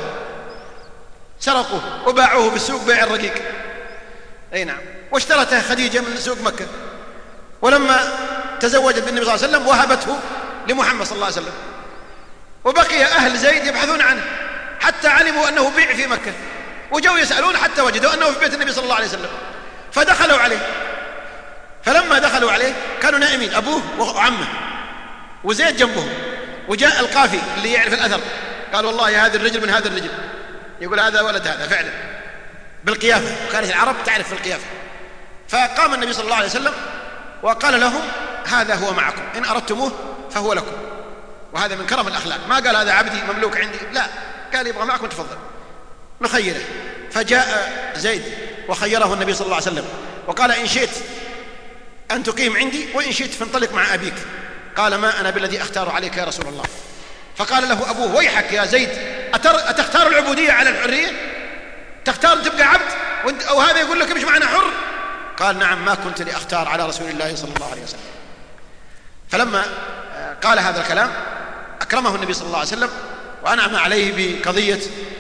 [SPEAKER 2] سرقوه وباعوه بالسوق بيع الرقيق. أي نعم. واشترتها خديجة من سوق مكة، ولما تزوجت بالنبي صلى الله عليه وسلم وهبته لمحمد صلى الله عليه وسلم. وبقي أهل زيد يبحثون عنه حتى علموا أنه بيع في مكة، وجوا يسألون حتى وجدوا أنه في بيت النبي صلي الله عليه وسلم، فدخلوا عليه. فلما دخلوا عليه كانوا نائمين، أبوه وعمه وزيد جنبهم، وجاء القافي اللي يعرف الأثر قال والله هذا الرجل من هذا الرجل، يقول هذا ولد هذا فعلا بالقيافة، وكانت العرب تعرف في القيافة. فقام النبي صلى الله عليه وسلم وقال لهم هذا هو معكم، إن أردتموه فهو لكم. وهذا من كرم الأخلاق، ما قال هذا عبدي مملوك عندي، لا، قال يبغى معكم تفضل نخيره. فجاء زيد وخيره النبي صلى الله عليه وسلم وقال إن شئت أن تقيم عندي وإن شئت فانطلق مع أبيك. قال ما أنا بالذي أختار عليك يا رسول الله. فقال له أبوه ويحك يا زيد، أتختار العبودية على الحرية؟ تختار تبقى عبد أو هذا يقول لك مش معنا حر؟ قال نعم، ما كنت لأختار على رسول الله صلى الله عليه وسلم. فلما قال هذا الكلام أكرمه النبي صلى الله عليه وسلم وأنعم عليه بقضية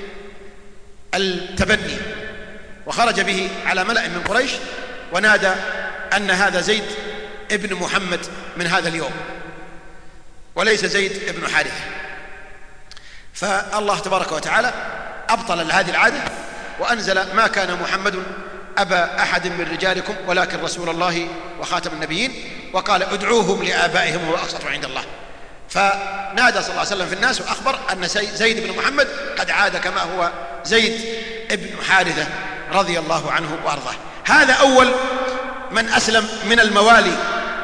[SPEAKER 2] التبني، وخرج به على ملأ من قريش ونادى أن هذا زيد ابن محمد من هذا اليوم وليس زيد ابن حارثة. فالله تبارك وتعالى أبطل هذه العادة وأنزل ما كان محمد أبا أحد من رجالكم ولكن رسول الله وخاتم النبيين، وقال ادعوهم لآبائهم هو أقسط عند الله. فنادى صلى الله عليه وسلم في الناس وأخبر أن زيد بن محمد قد عاد كما هو زيد ابن حارثة رضي الله عنه وأرضاه. هذا أول من أسلم من الموالي،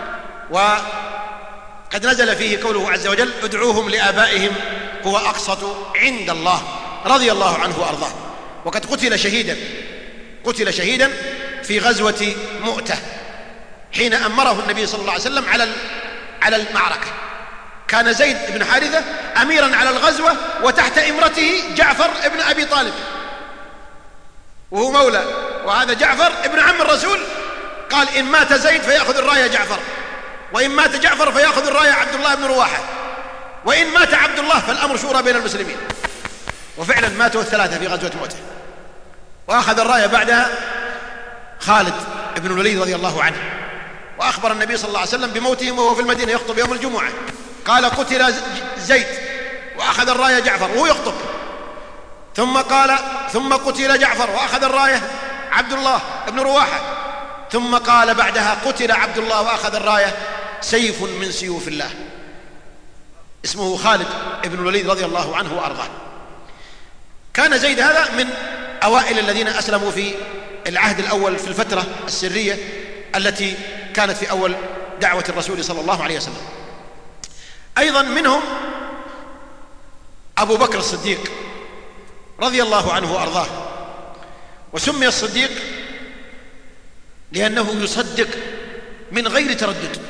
[SPEAKER 2] وقد نزل فيه قوله عز وجل ادعوهم لآبائهم هو أقسط عند الله رضي الله عنه وأرضاه. وقد قتل شهيدا في غزوة مؤتة حين أمره النبي صلى الله عليه وسلم على المعركة. كان زيد بن حارثة أميرا على الغزوة وتحت إمرته جعفر ابن أبي طالب وهو مولى، وهذا جعفر ابن عم الرسول. قال إن مات زيد فيأخذ الراية جعفر، وإن مات جعفر فيأخذ الراية عبد الله بن رواحة، وإن مات عبد الله فالأمر شورى بين المسلمين. وفعلا ماتوا الثلاثة في غزوة مؤتة، وأخذ الراية بعدها خالد بن الوليد رضي الله عنه. وأخبر النبي صلى الله عليه وسلم بموتهم وهو في المدينة يخطب يوم الجمعة، قال قتل زيد وأخذ الراية جعفر وهو يخطب، ثم قتل جعفر وأخذ الراية عبد الله بن رواحة، ثم قال بعدها قتل عبد الله وأخذ الراية سيف من سيوف الله اسمه خالد بن الوليد رضي الله عنه وأرضاه. كان زيد هذا من أوائل الذين أسلموا في العهد الأول في الفترة السرية التي كانت في أول دعوة الرسول صلى الله عليه وسلم. أيضا منهم أبو بكر الصديق رضي الله عنه وأرضاه، وسمي الصديق لأنه يصدق من غير تردد.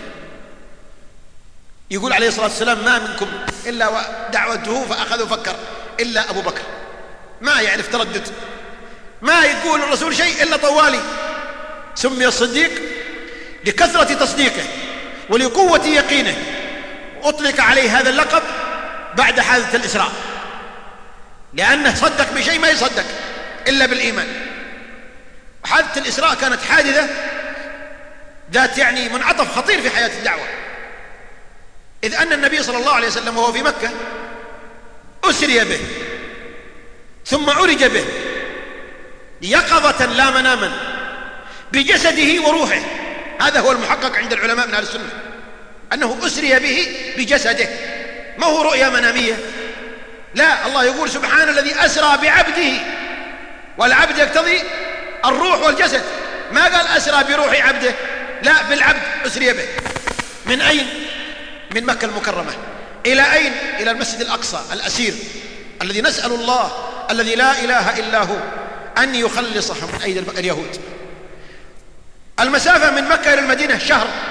[SPEAKER 2] يقول عليه الصلاة والسلام ما منكم إلا ودعوته فأخذ وفكر إلا أبو بكر، ما يعرف تردد، ما يقول الرسول شيء إلا طوالي. سمي الصديق لكثرة تصديقه ولقوة يقينه، أطلق عليه هذا اللقب بعد حادثة الإسراء، لأنه صدق بشيء ما يصدق إلا بالإيمان. حادثة الإسراء كانت حادثة ذات منعطف خطير في حياة الدعوة، إذ أن النبي صلى الله عليه وسلم وهو في مكة أسري به ثم عرج به يقظة لا مناما بجسده وروحه. هذا هو المحقق عند العلماء من أهل السنة، أنه أسري به بجسده، ما هو رؤيا منامية، لا، الله يقول سبحان الذي أسرى بعبده، والعبد يقتضي الروح والجسد، ما قال أسرى بروح عبده، لا، بالعبد أسري به. من أين؟ من مكة المكرمة إلى أين؟ إلى المسجد الأقصى الأسير الذي نسأل الله الذي لا إله إلا هو أن يخلصهم من أيدي اليهود. المسافة من مكة إلى المدينة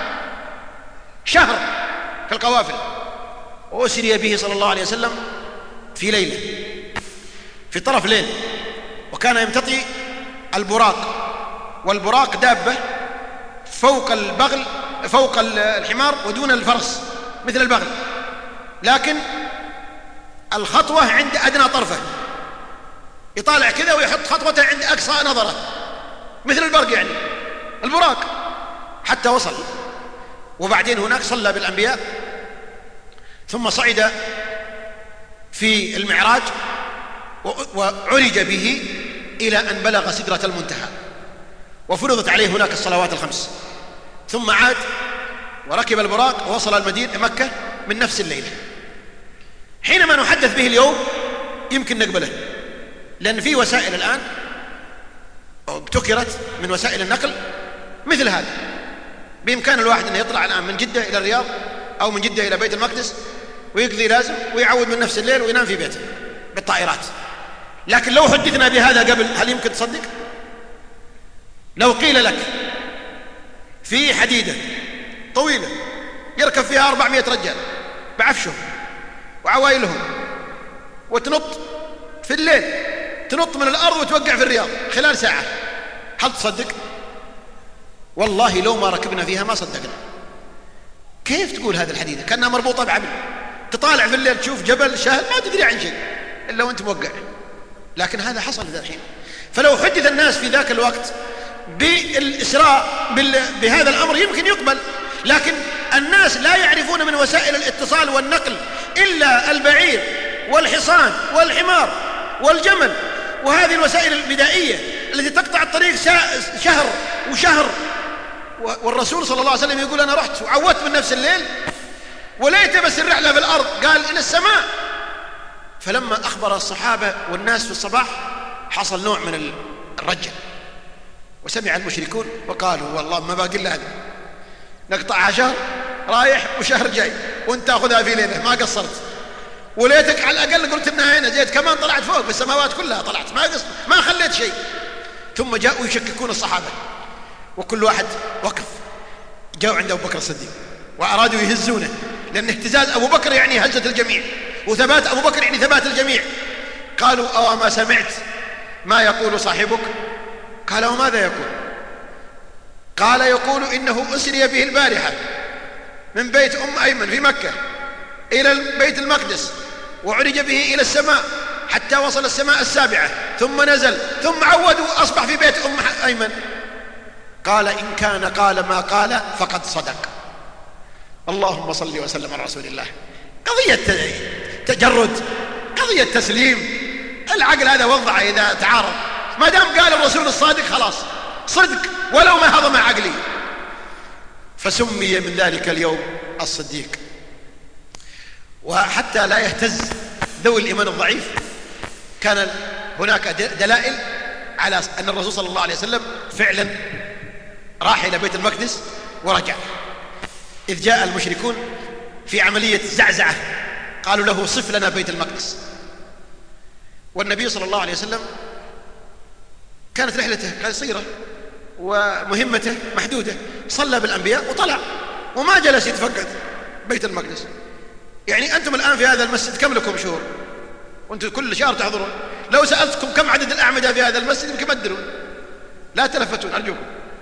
[SPEAKER 2] شهر كالقوافل. وأسري به صلى الله عليه وسلم في ليلة في طرف ليل، وكان يمتطي البراق، والبراق دابة فوق الحمار ودون الفرس مثل البغل، لكن الخطوة عند أدنى طرفه، يطالع كذا ويحط خطوته عند أقصى نظره مثل البرق يعني البراق، حتى وصل. وبعدين هناك صلى بالأنبياء، ثم صعد في المعراج وعرج به إلى أن بلغ سدرة المنتهى، وفرضت عليه هناك الصلوات الخمس، ثم عاد وركب البراق ووصل المدينة مكة من نفس الليلة. حينما نحدث به اليوم يمكن نقبله، لأن في وسائل الآن ابتكرت من وسائل النقل مثل هذا، بإمكان الواحد أن يطلع الآن من جدة إلى الرياض أو من جدة إلى بيت المقدس ويقضي لازم ويعود من نفس الليل وينام في بيته بالطائرات. لكن لو حدثنا بهذا قبل هل يمكن تصدق؟ لو قيل لك في حديدة طويلة يركب فيها 400 رجال بعفشهم وعوائلهم وتنط في الليل، تنط من الأرض وتوقع في الرياض خلال ساعة، هل تصدق؟ والله لو ما ركبنا فيها ما صدقنا. كيف تقول هذه الحديدة كأنها مربوطة بعبل، تطالع في الليل تشوف جبل شهر ما تدري عن شيء إلا وانت موقع. لكن هذا حصل ذا الحين. فلو حدث الناس في ذاك الوقت بالإسراء بهذا الأمر يمكن يقبل، لكن الناس لا يعرفون من وسائل الاتصال والنقل إلا البعير والحصان والحمار والجمل، وهذه الوسائل البدائية التي تقطع الطريق شهر. والرسول صلى الله عليه وسلم يقول أنا رحت وعودت من نفس الليل وليت بس الرحلة في الأرض، قال إلى السماء. فلما أخبر الصحابة والناس في الصباح حصل نوع من الرجل، وسمع المشركون وقالوا والله ما باقي إلا هذا، نقطعها شهر رايح وشهر جاي وانت تاخذها في ليلة ما قصرت، وليتك على الأقل قلت إنها هنا جيت كمان طلعت فوق بالسماوات كلها طلعت ما خليت شيء. ثم جاءوا يشككون الصحابة وكل واحد وقف. جاءوا عند أبو بكر الصديق وأرادوا يهزونه، لأن اهتزاز أبو بكر يعني هزة الجميع، وثبات أبو بكر يعني ثبات الجميع. قالوا أو ما سمعت ما يقول صاحبك؟ قال وماذا يقول؟ قال يقول إنه أسري به البارحة من بيت أم أيمن في مكة إلى بيت المقدس، وعرج به إلى السماء حتى وصل السماء السابعة، ثم نزل ثم عود وأصبح في بيت أم أيمن. قال إن كان قال ما قال فقد صدق. اللهم صل وسلم على رسول الله. قضية تجرد، قضية تسليم، العقل هذا وضعه إذا تعارض، ما دام قال الرسول الصادق خلاص صدق ولو ما هضم عقلي. فسمي من ذلك اليوم الصديق. وحتى لا يهتز ذوي الإيمان الضعيف، كان هناك دلائل على أن الرسول صلى الله عليه وسلم فعلا راح إلى بيت المقدس ورجع. إذ جاء المشركون في عملية زعزعة قالوا له صف لنا بيت المقدس، والنبي صلى الله عليه وسلم كانت رحلته قصيرة ومهمته محدودة، صلى بالأنبياء وطلع وما جلس يتفقد بيت المقدس. يعني أنتم الآن في هذا المسجد كم لكم شهور وأنتم كل شهر تحضرون؟ لو سألتكم كم عدد الأعمدة في هذا المسجد يمكن ما تدرون، لا تلفتون أرجوكم.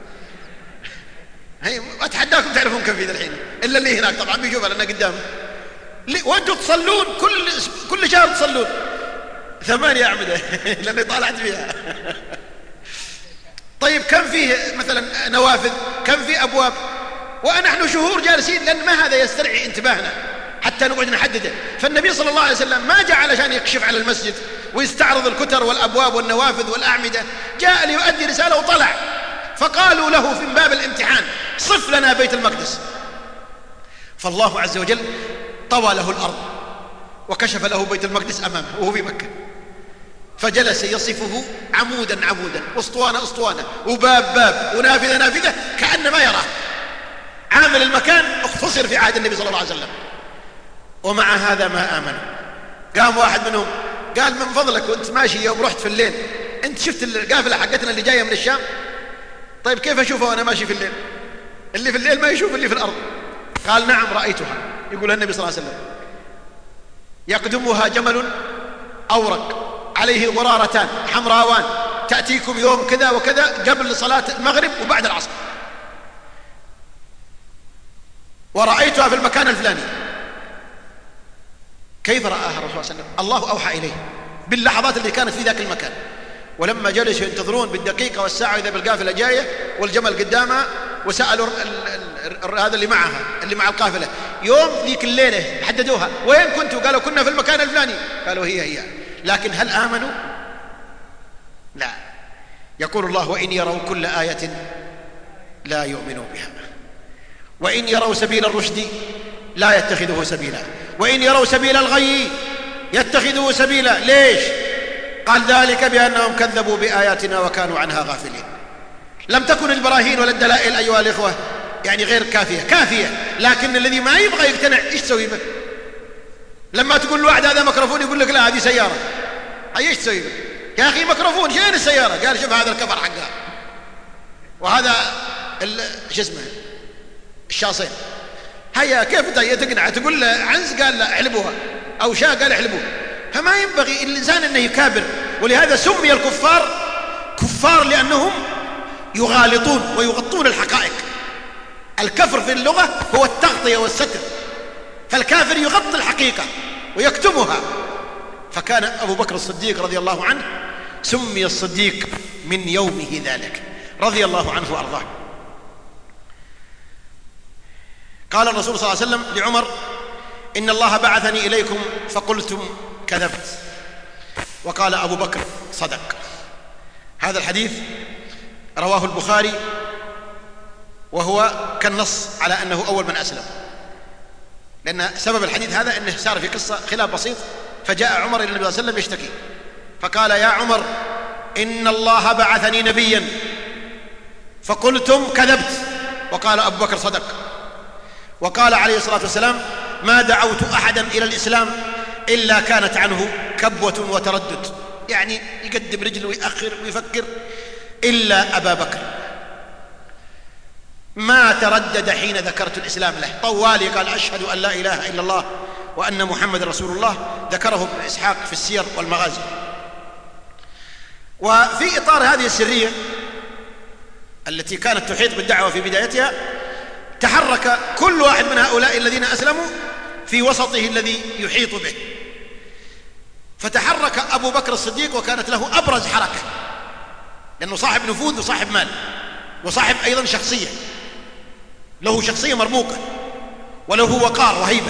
[SPEAKER 2] أتحداكم تعرفون كم في ذا الحين، إلا اللي هناك طبعا بيشوفها لأنها قدامه. وأنتم تصلون كل شهر تصلون 8 أعمدة لأني طالعت فيها. طيب كم فيه مثلا نوافذ، كم فيه أبواب، ونحن شهور جالسين، لأن ما هذا يسترعي انتباهنا حتى نقعد نحدده. فالنبي صلى الله عليه وسلم ما جاء علشان يكشف على المسجد ويستعرض الكتر والأبواب والنوافذ والأعمدة، جاء ليؤدي رسالة وطلع. فقالوا له في باب الامتحان صف لنا بيت المقدس، فالله عز وجل طوى له الأرض وكشف له بيت المقدس أمامه وهو في مكة، فجلس يصفه عمودا عمودا، أسطوانة أسطوانة، وباب باب، ونافذة نافذة، كأن ما يراه. عامل المكان اختصر في عهد النبي صلى الله عليه وسلم، ومع هذا ما آمنوا. قام واحد منهم قال من فضلك وانت ماشي يوم رحت في الليل انت شفت القافلة حقتنا اللي جاية من الشام؟ طيب كيف اشوفها وانا ماشي في الليل؟ اللي في الليل ما يشوف اللي في الارض. قال نعم رأيتها. يقول النبي صلى الله عليه وسلم يقدمها جمل أورق عليه غرارتان حمراوان تأتيكم يوم كذا وكذا قبل صلاة المغرب وبعد العصر، ورأيتها في المكان الفلاني. كيف رآها الرسول صلى الله عليه وسلم؟ الله أوحى إليه باللحظات اللي كانت في ذاك المكان. ولما جلسوا ينتظرون بالدقيقة والساعة إذا بالقافلة جاية والجمل قدامها، وسألوا هذا اللي معها اللي مع القافلة يوم ذيك الليلة حددوها وين كنتوا؟ قالوا كنا في المكان الفلاني. قالوا هي. لكن هل آمنوا؟ لا. يقول الله وإن يروا كل آية لا يؤمنوا بها وإن يروا سبيل الرشد لا يتخذوه سبيلا وإن يروا سبيل الغي يتخذوه سبيلا. ليش؟ قال ذلك بأنهم كذبوا بآياتنا وكانوا عنها غافلين. لم تكن البراهين ولا الدلائل أيها الإخوة يعني غير كافية، لكن الذي ما يبغى يقتنع إيش تسوي به؟ لما تقول له واحد هذا ميكروفون يقول لك لا هذه سيارة. ايش تسوي به؟ يا أخي ميكروفون شين السيارة؟ قال شوف هذا الكفر حقها وهذا شو اسمه الشاصين. هيا كيف تقنع؟ تقول له عنز قال لا احلبوها، أو شاء قال احلبوها. فما ينبغي الإنسان أنه يكابر. ولهذا سمي الكفار كفار لأنهم يغالطون ويغطون الحقائق. الكفر في اللغة هو التغطية والستر، فالكافر يغطي الحقيقة ويكتمها. فكان أبو بكر الصديق رضي الله عنه سمي الصديق من يومه ذلك رضي الله عنه وأرضاه. قال الرسول صلى الله عليه وسلم لعمر إن الله بعثني إليكم فقلتم كذبت، وقال أبو بكر صدق. هذا الحديث رواه البخاري وهو كالنص على أنه أول من أسلم، لأن سبب الحديث هذا أنه صار في قصة خلاف بسيط. فجاء عمر إلى النبي صلى الله عليه وسلم يشتكي فقال يا عمر إن الله بعثني نبيا فقلتم كذبت، وقال أبو بكر صدق. وقال عليه الصلاة والسلام ما دعوت أحدا إلى الإسلام إلا كانت عنه كبوة وتردد، يعني يقدم رجله ويأخر ويفكر، إلا أبا بكر ما تردد حين ذكرت الإسلام له. طوالي قال أشهد أن لا إله إلا الله وأن محمد رسول الله، ذكره ابن إسحاق في السير والمغازي. وفي إطار هذه السرية التي كانت تحيط بالدعوة في بدايتها، تحرك كل واحد من هؤلاء الذين أسلموا في وسطه الذي يحيط به. فتحرك أبو بكر الصديق وكانت له أبرز حركة، لأنه صاحب نفوذ وصاحب مال وصاحب أيضا شخصية، له شخصية مرموقة وله وقار وهيبة.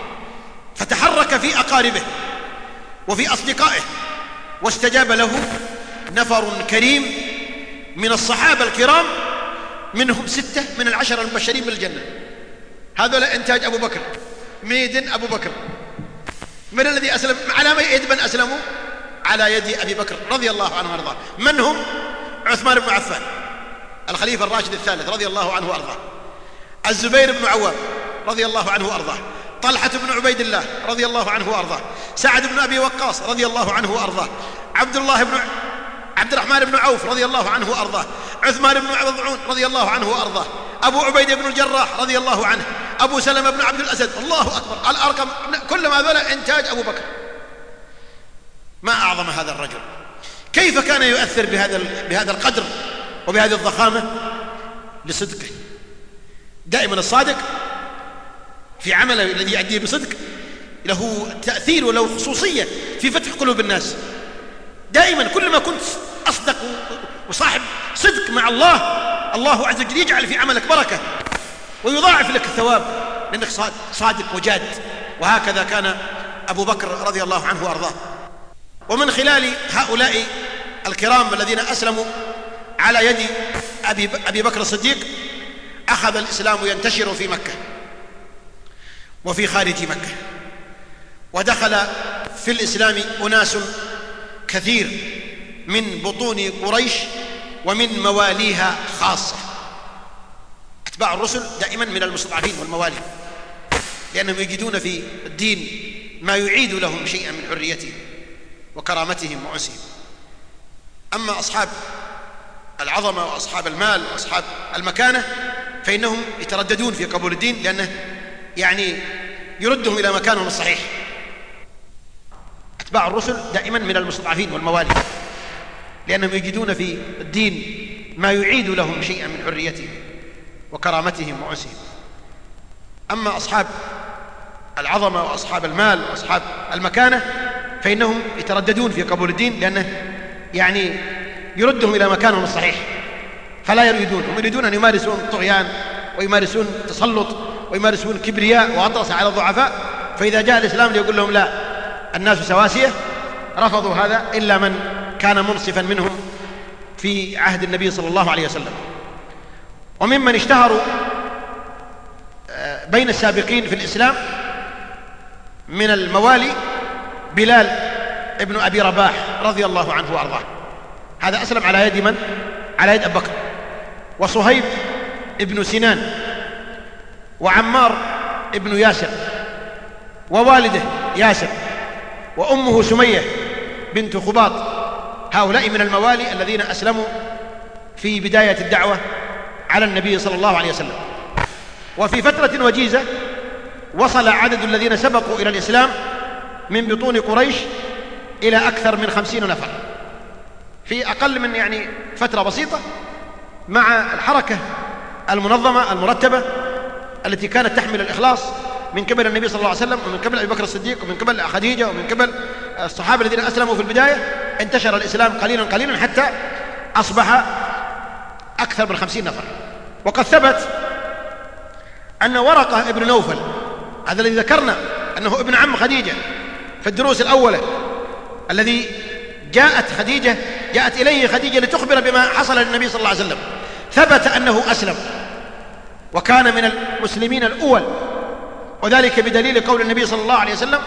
[SPEAKER 2] فتحرك في أقاربه وفي أصدقائه، واستجاب له نفر كريم من الصحابة الكرام، منهم 6 من ال10 المبشرين بالجنة. هذول إنتاج أبو بكر، ميدن أبو بكر. من الذي أسلم؟ على ما يد من أسلموا؟ على يد أبي بكر رضي الله عنه وارضاه. من هم؟ عثمان بن عفان الخليفة الراشد الثالث رضي الله عنه وارضاه، الزبير بن عوام رضي الله عنه وارضاه، طلحة بن عبيد الله رضي الله عنه وارضاه، سعد بن أبي وقاص رضي الله عنه وارضاه، عبد الرحمن بن عوف رضي الله عنه وارضاه، عثمان بن مظعون رضي الله عنه وارضاه، أبو عبيدة بن الجراح رضي الله عنه، أبو سلمة بن عبد الأسد، الله أكبر، الأرقم، كل ما ذولا إنتاج أبو بكر. ما أعظم هذا الرجل! كيف كان يؤثر بهذا القدر وبهذه الضخامة؟ لصدقه. دائما الصادق في عمله الذي يؤديه بصدق له تأثير وله خصوصية في فتح قلوب الناس. دائما كل ما كنت أصدق وصاحب صدق مع الله عز وجل يجعل في عملك بركة ويضاعف لك الثواب، لأنك صادق وجاد. وهكذا كان أبو بكر رضي الله عنه وأرضاه. ومن خلال هؤلاء الكرام الذين أسلموا على يد أبي بكر الصديق أخذ الإسلام ينتشر في مكة وفي خارج مكة، ودخل في الإسلام أناس كثير من بطون قريش ومن مواليها خاصة. أتباع الرسل دائما من المستضعفين والموالي، لأنهم يجدون في الدين ما يعيد لهم شيئا من حريتهم وكرامتهم وأنسهم. أما أصحاب العظمة وأصحاب المال وأصحاب المكانة فإنهم يترددون في قبول الدين، لأنه يعني يردهم إلى مكانهم الصحيح. أتباع الرسل دائما من المستضعفين والموالي، لأنهم يجدون في الدين ما يعيد لهم شيئا من حريتهم وكرامتهم وأنسهم. أما أصحاب العظمة وأصحاب المال وأصحاب المكانة فإنهم يترددون في قبول الدين، لأنه يعني يردهم إلى مكانهم الصحيح، فلا يريدون. هم يريدون أن يمارسون الطغيان ويمارسون التسلط ويمارسون كبرياء وأطرس على الضعفاء، فإذا جاء الإسلام ليقول لهم لا، الناس سواسية، رفضوا هذا إلا من كان منصفا منهم في عهد النبي صلى الله عليه وسلم. وممن اشتهروا بين السابقين في الإسلام من الموالي بلال ابن أبي رباح رضي الله عنه وأرضاه. هذا أسلم على يد من؟ على يد أبي بكر. وصهيب ابن سنان، وعمار ابن ياسر، ووالده ياسر، وأمه سمية بنت خباط. هؤلاء من الموالي الذين أسلموا في بداية الدعوة على النبي صلى الله عليه وسلم. وفي فترة وجيزة وصل عدد الذين سبقوا إلى الإسلام من بطون قريش إلى أكثر من 50 نفر في أقل من يعني فترة بسيطة، مع الحركة المنظمة المرتبة التي كانت تحمل الإخلاص من قبل النبي صلى الله عليه وسلم ومن قبل أبي بكر الصديق ومن قبل خديجة ومن قبل الصحابة الذين أسلموا في البداية. انتشر الإسلام قليلا قليلا حتى أصبح أكثر من 50 نفر. وقد ثبت أن ورقة ابن نوفل، هذا الذي ذكرنا أنه ابن عم خديجة في الدروس الأولى، الذي جاءت إليه خديجة لتخبر بما حصل للنبي صلى الله عليه وسلم، ثبت أنه أسلم وكان من المسلمين الأول، وذلك بدليل قول النبي صلى الله عليه وسلم: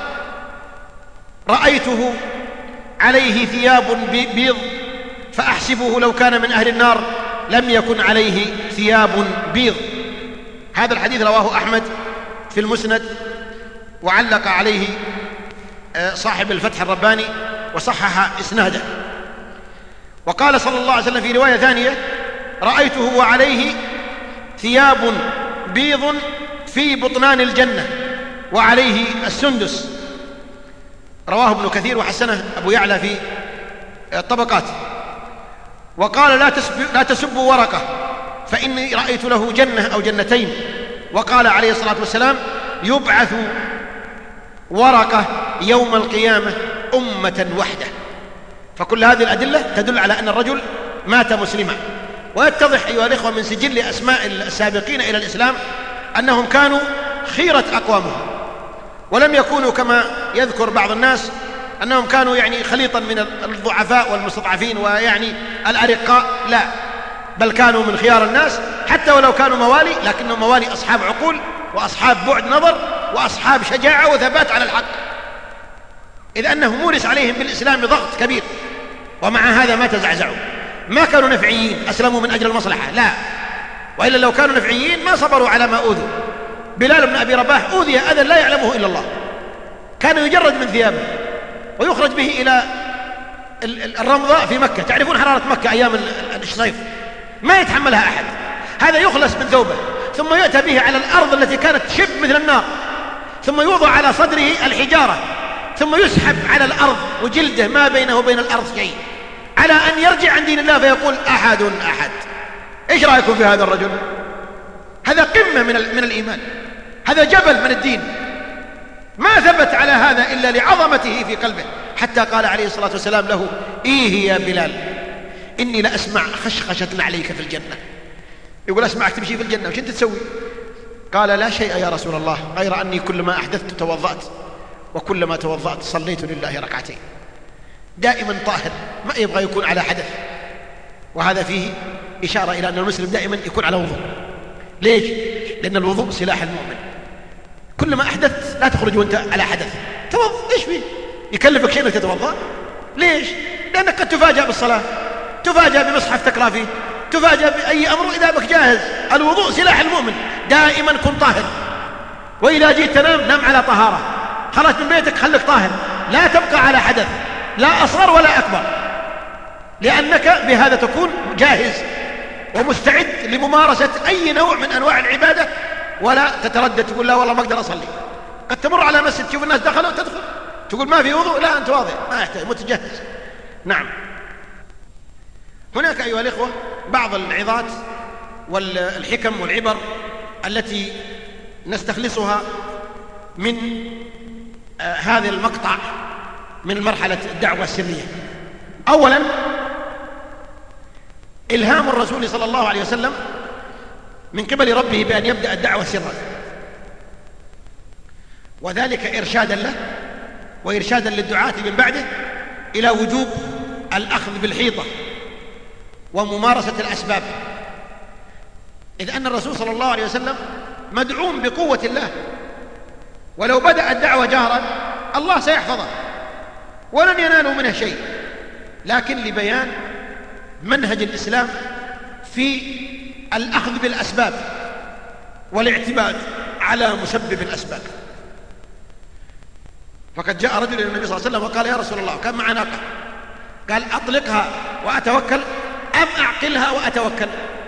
[SPEAKER 2] رأيته عليه ثياب بيض فأحسبه لو كان من أهل النار لم يكن عليه ثياب بيض. هذا الحديث رواه أحمد في المسند، وعلق عليه صاحب الفتح الرباني وصحح إسناده. وقال صلى الله عليه وسلم في رواية ثانية: رأيته وعليه ثياب بيض في بطنان الجنة وعليه السندس. رواه ابن كثير وحسنه أبو يعلى في الطبقات. وقال: لا تسبوا ورقة فإني رأيت له جنة أو جنتين. وقال عليه الصلاة والسلام: يبعث ورقة يوم القيامة أمة وحده. فكل هذه الأدلة تدل على أن الرجل مات مسلما. ويتضح أيها الإخوة من سجل أسماء السابقين إلى الإسلام أنهم كانوا خيرة أقوامهم، ولم يكونوا كما يذكر بعض الناس أنهم كانوا يعني خليطا من الضعفاء والمستضعفين ويعني الأرقاء، لا، بل كانوا من خيار الناس حتى ولو كانوا موالي، لكنهم موالي أصحاب عقول وأصحاب بعد نظر وأصحاب شجاعة وثبات على الحق، إذ أنه مورس عليهم بالإسلام ضغط كبير، ومع هذا ما تزعزعوا. ما كانوا نفعيين أسلموا من أجل المصلحة، لا، وإلا لو كانوا نفعيين ما صبروا على ما أوذوا. بلال بن أبي رباح أوذي أذى لا يعلمه إلا الله، كان يجرد من ثيابه ويخرج به إلى الرمضاء في مكة. تعرفون حرارة مكة أيام الصيف ما يتحملها أحد. هذا يخلص من ثوبه ثم يؤتى به على الأرض التي كانت تشب مثل النار، ثم يوضع على صدره الحجارة، ثم يسحب على الأرض وجلده ما بينه وبين الأرض شيء، على أن يرجع عن دين الله فيقول: أحد أحد. إيش رأيكم في هذا الرجل؟ هذا قمة من الإيمان، هذا جبل من الدين، ما ثبت على هذا إلا لعظمته في قلبه، حتى قال عليه الصلاة والسلام له: إيه يا بلال، إني لأسمع خشخشة عليك في الجنة. يقول: أسمعك تمشي في الجنة، وش أنت تسوي؟ قال: لا شيء يا رسول الله، غير أني كلما أحدثت توضأت، وكلما توضأت صليت لله ركعتين. دائما طاهر، ما يبغى يكون على حدث. وهذا فيه إشارة إلى أن المسلم دائما يكون على وضوء. ليش؟ لأن الوضوء سلاح المؤمن. كلما أحدثت لا تخرج وأنت على حدث، توضأ. إيش فيه؟ يكلفك شيء أنك تتوضأ؟ ليش؟ لأنك قد تفاجأ بالصلاة، تفاجأ بمصحف تقرأ فيه، تفاجأ بأي أمر إذا بك جاهز. الوضوء سلاح المؤمن، دائما كن طاهر. وإذا جيت تنام نام على طهارة، خرجت من بيتك خليك طاهر، لا تبقى على حدث لا أصغر ولا أكبر، لأنك بهذا تكون جاهز ومستعد لممارسة أي نوع من أنواع العبادة، ولا تتردد تقول لا والله ما أقدر أصلي. قد تمر على مسجد تشوف الناس دخلوا تدخل تقول ما في وضوء، لا أنت واضح ما يحتاج متجهز. نعم. هناك أيها الإخوة بعض العظات والحكم والعبر التي نستخلصها من هذا المقطع من مرحلة الدعوة السرية. أولا إلهام الرسول صلى الله عليه وسلم من قبل ربه بأن يبدأ الدعوة سرا، وذلك إرشادا له وإرشادا للدعاة من بعده إلى وجوب الأخذ بالحيطة وممارسة الأسباب، إذ أن الرسول صلى الله عليه وسلم مدعوم بقوة الله، ولو بدأ الدعوة جهرا الله سيحفظه ولن ينالوا منه شيء، لكن لبيان منهج الإسلام في الأخذ بالأسباب والاعتماد على مسبب الأسباب. فقد جاء رجل إلى النبي صلى الله عليه وسلم وقال يا رسول الله كان معنا ناقة، قال أطلقها وأتوكل أم أعقلها وأتوكل؟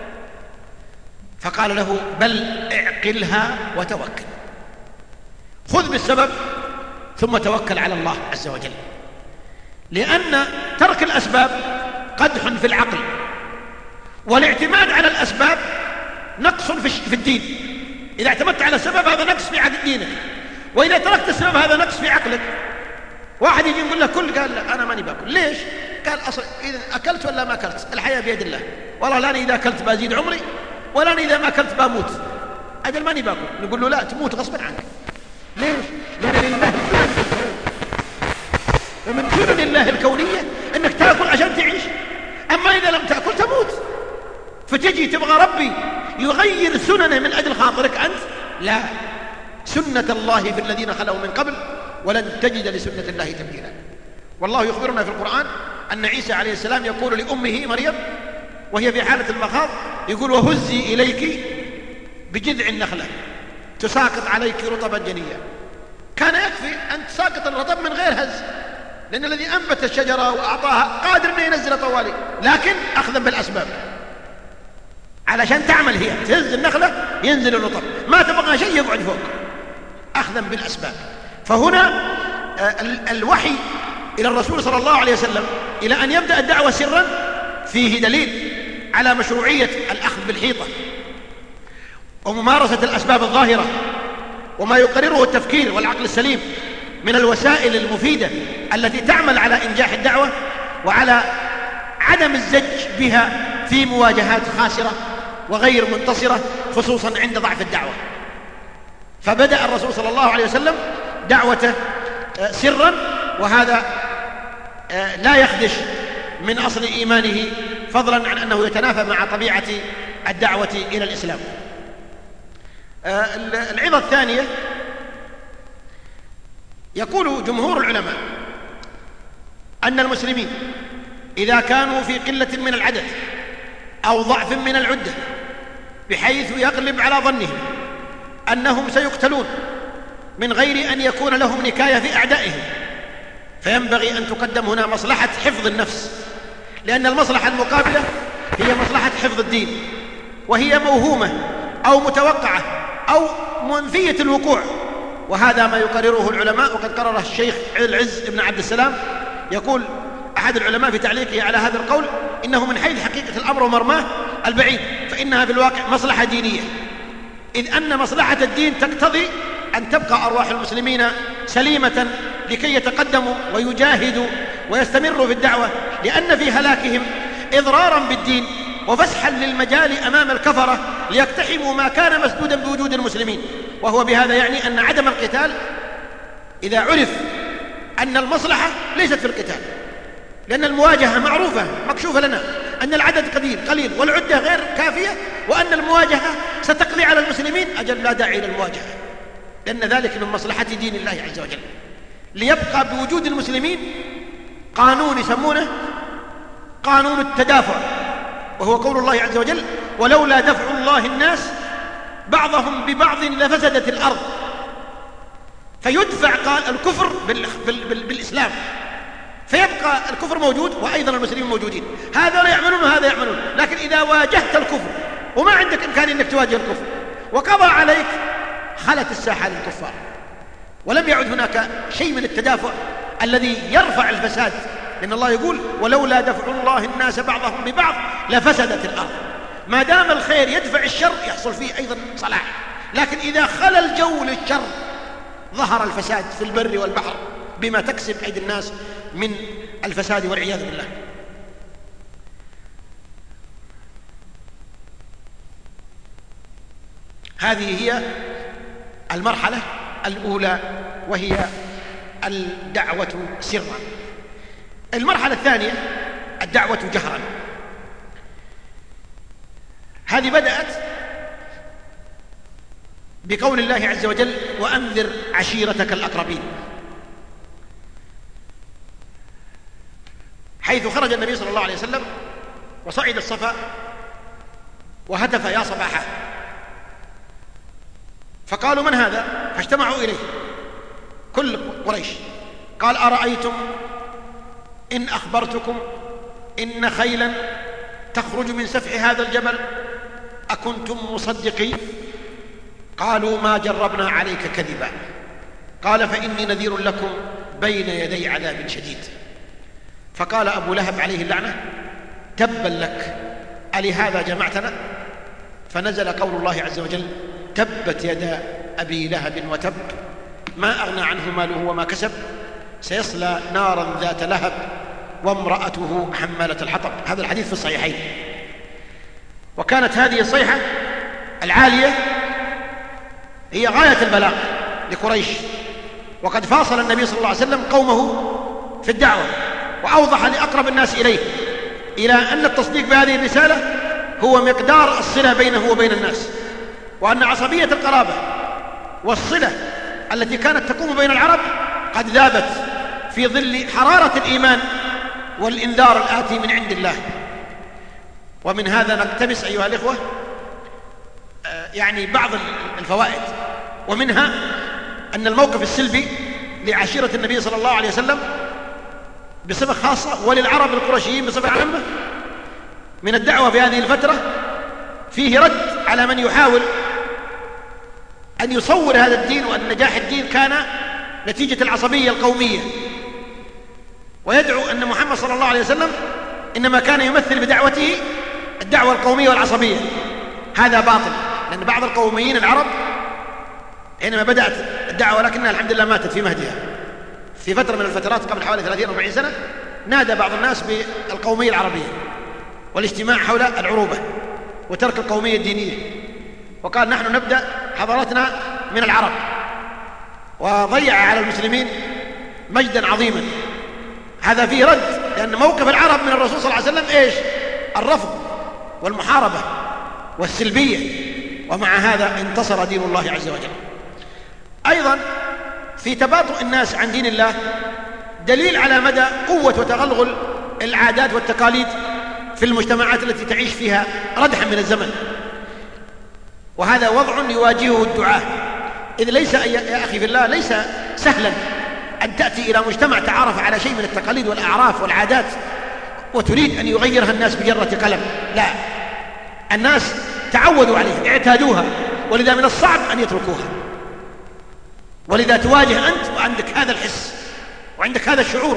[SPEAKER 2] فقال له بل اعقلها وتوكل، خذ بالسبب ثم توكل على الله عز وجل، لأن ترك الأسباب قدح في العقل، والاعتماد على الأسباب نقص في الدين. إذا اعتمدت على السبب هذا نقص في دينك، وإذا تركت السبب هذا نقص في عقلك. واحد يجي يقول لك كل، قال لا أنا ماني باكل. ليش؟ قال أصلا إذا أكلت ولا ما أكلت الحياة بيد الله، والله لا أنا إذا أكلت بزيد عمري ولا أنا إذا ما أكلت بموت، أجل ماني باكل. نقول له لا تموت غصبا عنك. ليش؟ لأن لله ومن سنن الله الكونية أنك تأكل عشان تعيش، أما إذا لم تأكل تموت. فتجي تبغى ربي يغير سننه من أجل خاطرك أنت؟ لا، سنة الله في الذين خلوا من قبل ولن تجد لسنة الله تبديلا. والله يخبرنا في القرآن أن عيسى عليه السلام يقول لأمه مريم وهي في حالة المخاض، يقول وهزي إليك بجذع النخلة تساقط عليك رطبا جنيا. كان يكفي أن تساقط الرطب من غير هز، لأن الذي أنبت الشجرة وأعطاها قادر أن ينزل طوالي، لكن أخذا بالأسباب علشان تعمل هي تهز النخلة ينزل الرطب، ما تبغى شيء يقعد فوق، أخذا بالأسباب. فهنا الوحي إلى الرسول صلى الله عليه وسلم إلى أن يبدأ الدعوة سرا فيه دليل على مشروعية الأخذ بالحيطة وممارسة الأسباب الظاهرة وما يقرره التفكير والعقل السليم من الوسائل المفيدة التي تعمل على إنجاح الدعوة وعلى عدم الزج بها في مواجهات خاسرة وغير منتصرة، خصوصا عند ضعف الدعوة. فبدأ الرسول صلى الله عليه وسلم دعوته سرا، وهذا لا يخدش من أصل إيمانه، فضلا عن أنه يتنافى مع طبيعة الدعوة إلى الإسلام. العظة الثانية، يقول جمهور العلماء أن المسلمين إذا كانوا في قلة من العدد أو ضعف من العدة بحيث يغلب على ظنهم أنهم سيقتلون من غير أن يكون لهم نكاية في أعدائهم، فينبغي أن تقدم هنا مصلحة حفظ النفس، لأن المصلحة المقابلة هي مصلحة حفظ الدين، وهي موهومة أو متوقعة أو منفية الوقوع، وهذا ما يقرره العلماء. وقد قرره الشيخ العز بن عبد السلام، يقول أحد العلماء في تعليقه على هذا القول إنه من حيث حقيقة الأمر ومرماه البعيد فإنها في الواقع مصلحة دينية، إذ أن مصلحة الدين تقتضي أن تبقى أرواح المسلمين سليمة لكي يتقدموا ويجاهدوا ويستمروا في الدعوة، لأن في هلاكهم إضرارا بالدين وفسحا للمجال أمام الكفرة ليقتحموا ما كان مسدودا بوجود المسلمين. وهو بهذا يعني أن عدم القتال إذا عرف أن المصلحة ليست في القتال، لأن المواجهة معروفة مكشوفة لنا أن العدد قليل والعدة غير كافية، وأن المواجهة ستقضي على المسلمين، أجل لا داعي للمواجهة، لأن ذلك من مصلحة دين الله عز وجل. ليبقى بوجود المسلمين قانون يسمونه قانون التدافع، وهو قول الله عز وجل ولولا دفع الله الناس بعضهم ببعض لفسدت الأرض فيدفع الكفر بالإسلام، فيبقى الكفر موجود وأيضا المسلمين موجودين، هذا لا يعملون وهذا يعملون. لكن إذا واجهت الكفر وما عندك إمكانية أنك تواجه الكفر وقضى عليك، خلت الساحة للكفار، ولم يعد هناك شيء من التدافع الذي يرفع الفساد. لأن الله يقول: ولولا دفع الله الناس بعضهم ببعض لفسدت الأرض. ما دام الخير يدفع الشر يحصل فيه أيضا صلاح، لكن إذا خلى الجو للشر ظهر الفساد في البر والبحر بما تكسب أيدي الناس من الفساد والعياذ بالله. هذه هي المرحلة الأولى، وهي الدعوة سرا. المرحلة الثانية الدعوة جهرا. هذه بدأت بقول الله عز وجل: وأنذر عشيرتك الأقربين، حيث خرج النبي صلى الله عليه وسلم وصعد الصفا وهتف: يا صباحا. فقالوا: من هذا؟ فاجتمعوا إليه كل قريش. قال: أرأيتم إن أخبرتكم إن خيلا تخرج من سفح هذا الجبل أكنتم مصدقين؟ قالوا: ما جربنا عليك كذبا. قال: فإني نذير لكم بين يدي عذاب شديد. فقال أبو لهب عليه اللعنة: تبا لك، ألهذا جمعتنا؟ فنزل قول الله عز وجل: تبت يدا أبي لهب وتب، ما أغنى عنه ماله وما كسب، سيصلى نارا ذات لهب وامرأته حمالة الحطب. هذا الحديث في الصحيحين. وكانت هذه الصيحة العالية هي غاية البلاغ لقريش، وقد فاصل النبي صلى الله عليه وسلم قومه في الدعوة، وأوضح لأقرب الناس إليه إلى أن التصديق بهذه الرسالة هو مقدار الصلة بينه وبين الناس، وأن عصبية القرابة والصلة التي كانت تقوم بين العرب قد ذابت في ظل حرارة الإيمان والإنذار الآتي من عند الله. ومن هذا نقتبس أيها الإخوة يعني بعض الفوائد، ومنها أن الموقف السلبي لعشيرة النبي صلى الله عليه وسلم بصفة خاصة وللعرب القرشيين بصفة عامة من الدعوة في هذه الفترة فيه رد على من يحاول أن يصور هذا الدين وأن نجاح الدين كان نتيجة العصبية القومية، ويدعو أن محمد صلى الله عليه وسلم إنما كان يمثل بدعوته الدعوة القومية والعصبية. هذا باطل، لأن بعض القوميين العرب حينما بدأت الدعوة، لكنها الحمد لله ماتت في مهدها، في فترة من الفترات قبل حوالي 30-40 سنة نادى بعض الناس بالقومية العربية والاجتماع حول العروبة وترك القومية الدينية، وقال: نحن نبدأ حضارتنا من العرب، وضيع على المسلمين مجدا عظيما. هذا فيه رد، لأن موقف العرب من الرسول صلى الله عليه وسلم إيش؟ الرفض والمحاربة والسلبية، ومع هذا انتصر دين الله عز وجل. أيضا في تباطؤ الناس عن دين الله دليل على مدى قوة وتغلغل العادات والتقاليد في المجتمعات التي تعيش فيها ردحا من الزمن، وهذا وضع يواجهه الدعاة، إذ ليس يا أخي في الله ليس سهلا أن تأتي إلى مجتمع تعارف على شيء من التقاليد والأعراف والعادات وتريد أن يغيرها الناس بجرة قلم. لا، الناس تعودوا عليها، اعتادوها، ولذا من الصعب أن يتركوها. ولذا تواجه أنت وعندك هذا الحس وعندك هذا الشعور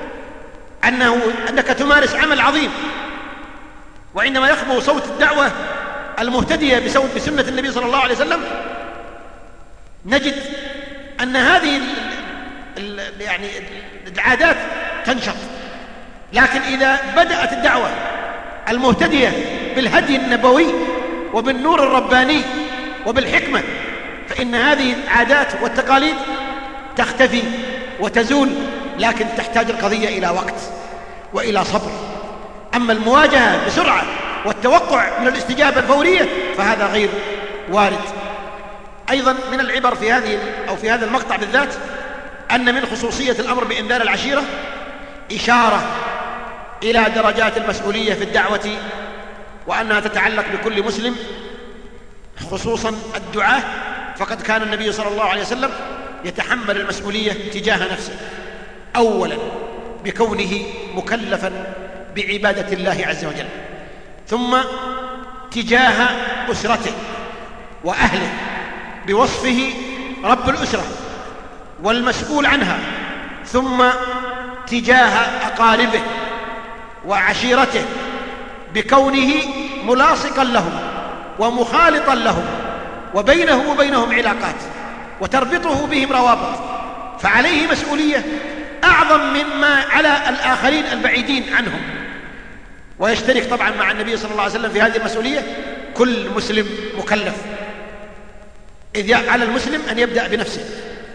[SPEAKER 2] أنك تمارس عمل عظيم، وعندما يخبو صوت الدعوة المهتدية بسنة النبي صلى الله عليه وسلم نجد أن هذه يعني العادات تنشط. لكن إذا بدأت الدعوة المهتدية بالهدي النبوي وبالنور الرباني وبالحكمة فإن هذه العادات والتقاليد تختفي وتزول، لكن تحتاج القضية إلى وقت وإلى صبر. أما المواجهة بسرعة والتوقع من الاستجابة الفورية فهذا غير وارد. أيضا من العبر في هذا المقطع بالذات أن من خصوصية الأمر بإنذار العشيرة إشارة إلى درجات المسؤولية في الدعوة، وأنها تتعلق بكل مسلم خصوصا الدعاة. فقد كان النبي صلى الله عليه وسلم يتحمل المسؤولية تجاه نفسه، أولا بكونه مكلفا بعبادة الله عز وجل، ثم تجاه أسرته وأهله بوصفه رب الأسرة والمسؤول عنها، ثم تجاه أقاربه وعشيرته بكونه ملاصقا لهم ومخالطا لهم، وبينه وبينهم علاقات وتربطه بهم روابط، فعليه مسؤولية أعظم مما على الآخرين البعيدين عنهم. ويشترك طبعا مع النبي صلى الله عليه وسلم في هذه المسؤولية كل مسلم مكلف، إذ على المسلم أن يبدأ بنفسه،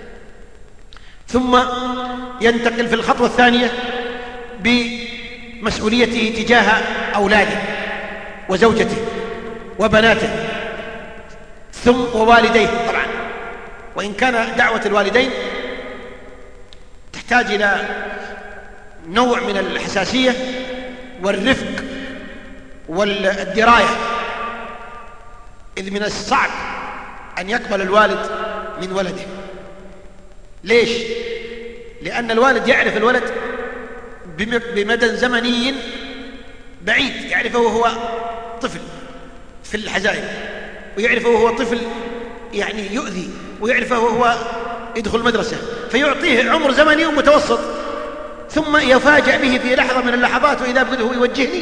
[SPEAKER 2] ثم ينتقل في الخطوة الثانية بمسؤوليته تجاه أولاده وزوجته وبناته ثم ووالديه طبعا، وإن كان دعوة الوالدين تحتاج إلى نوع من الحساسية والرفق والدراية، إذ من الصعب أن يقبل الوالد من ولده. ليش؟ لأن الوالد يعرف الولد بمدى زمني بعيد، يعرفه وهو طفل في الحزائم، ويعرفه وهو طفل يعني يؤذي، ويعرفه وهو يدخل مدرسة، فيعطيه عمر زمني ومتوسط، ثم يفاجأ به في لحظة من اللحظات وإذا بده هو يوجهني،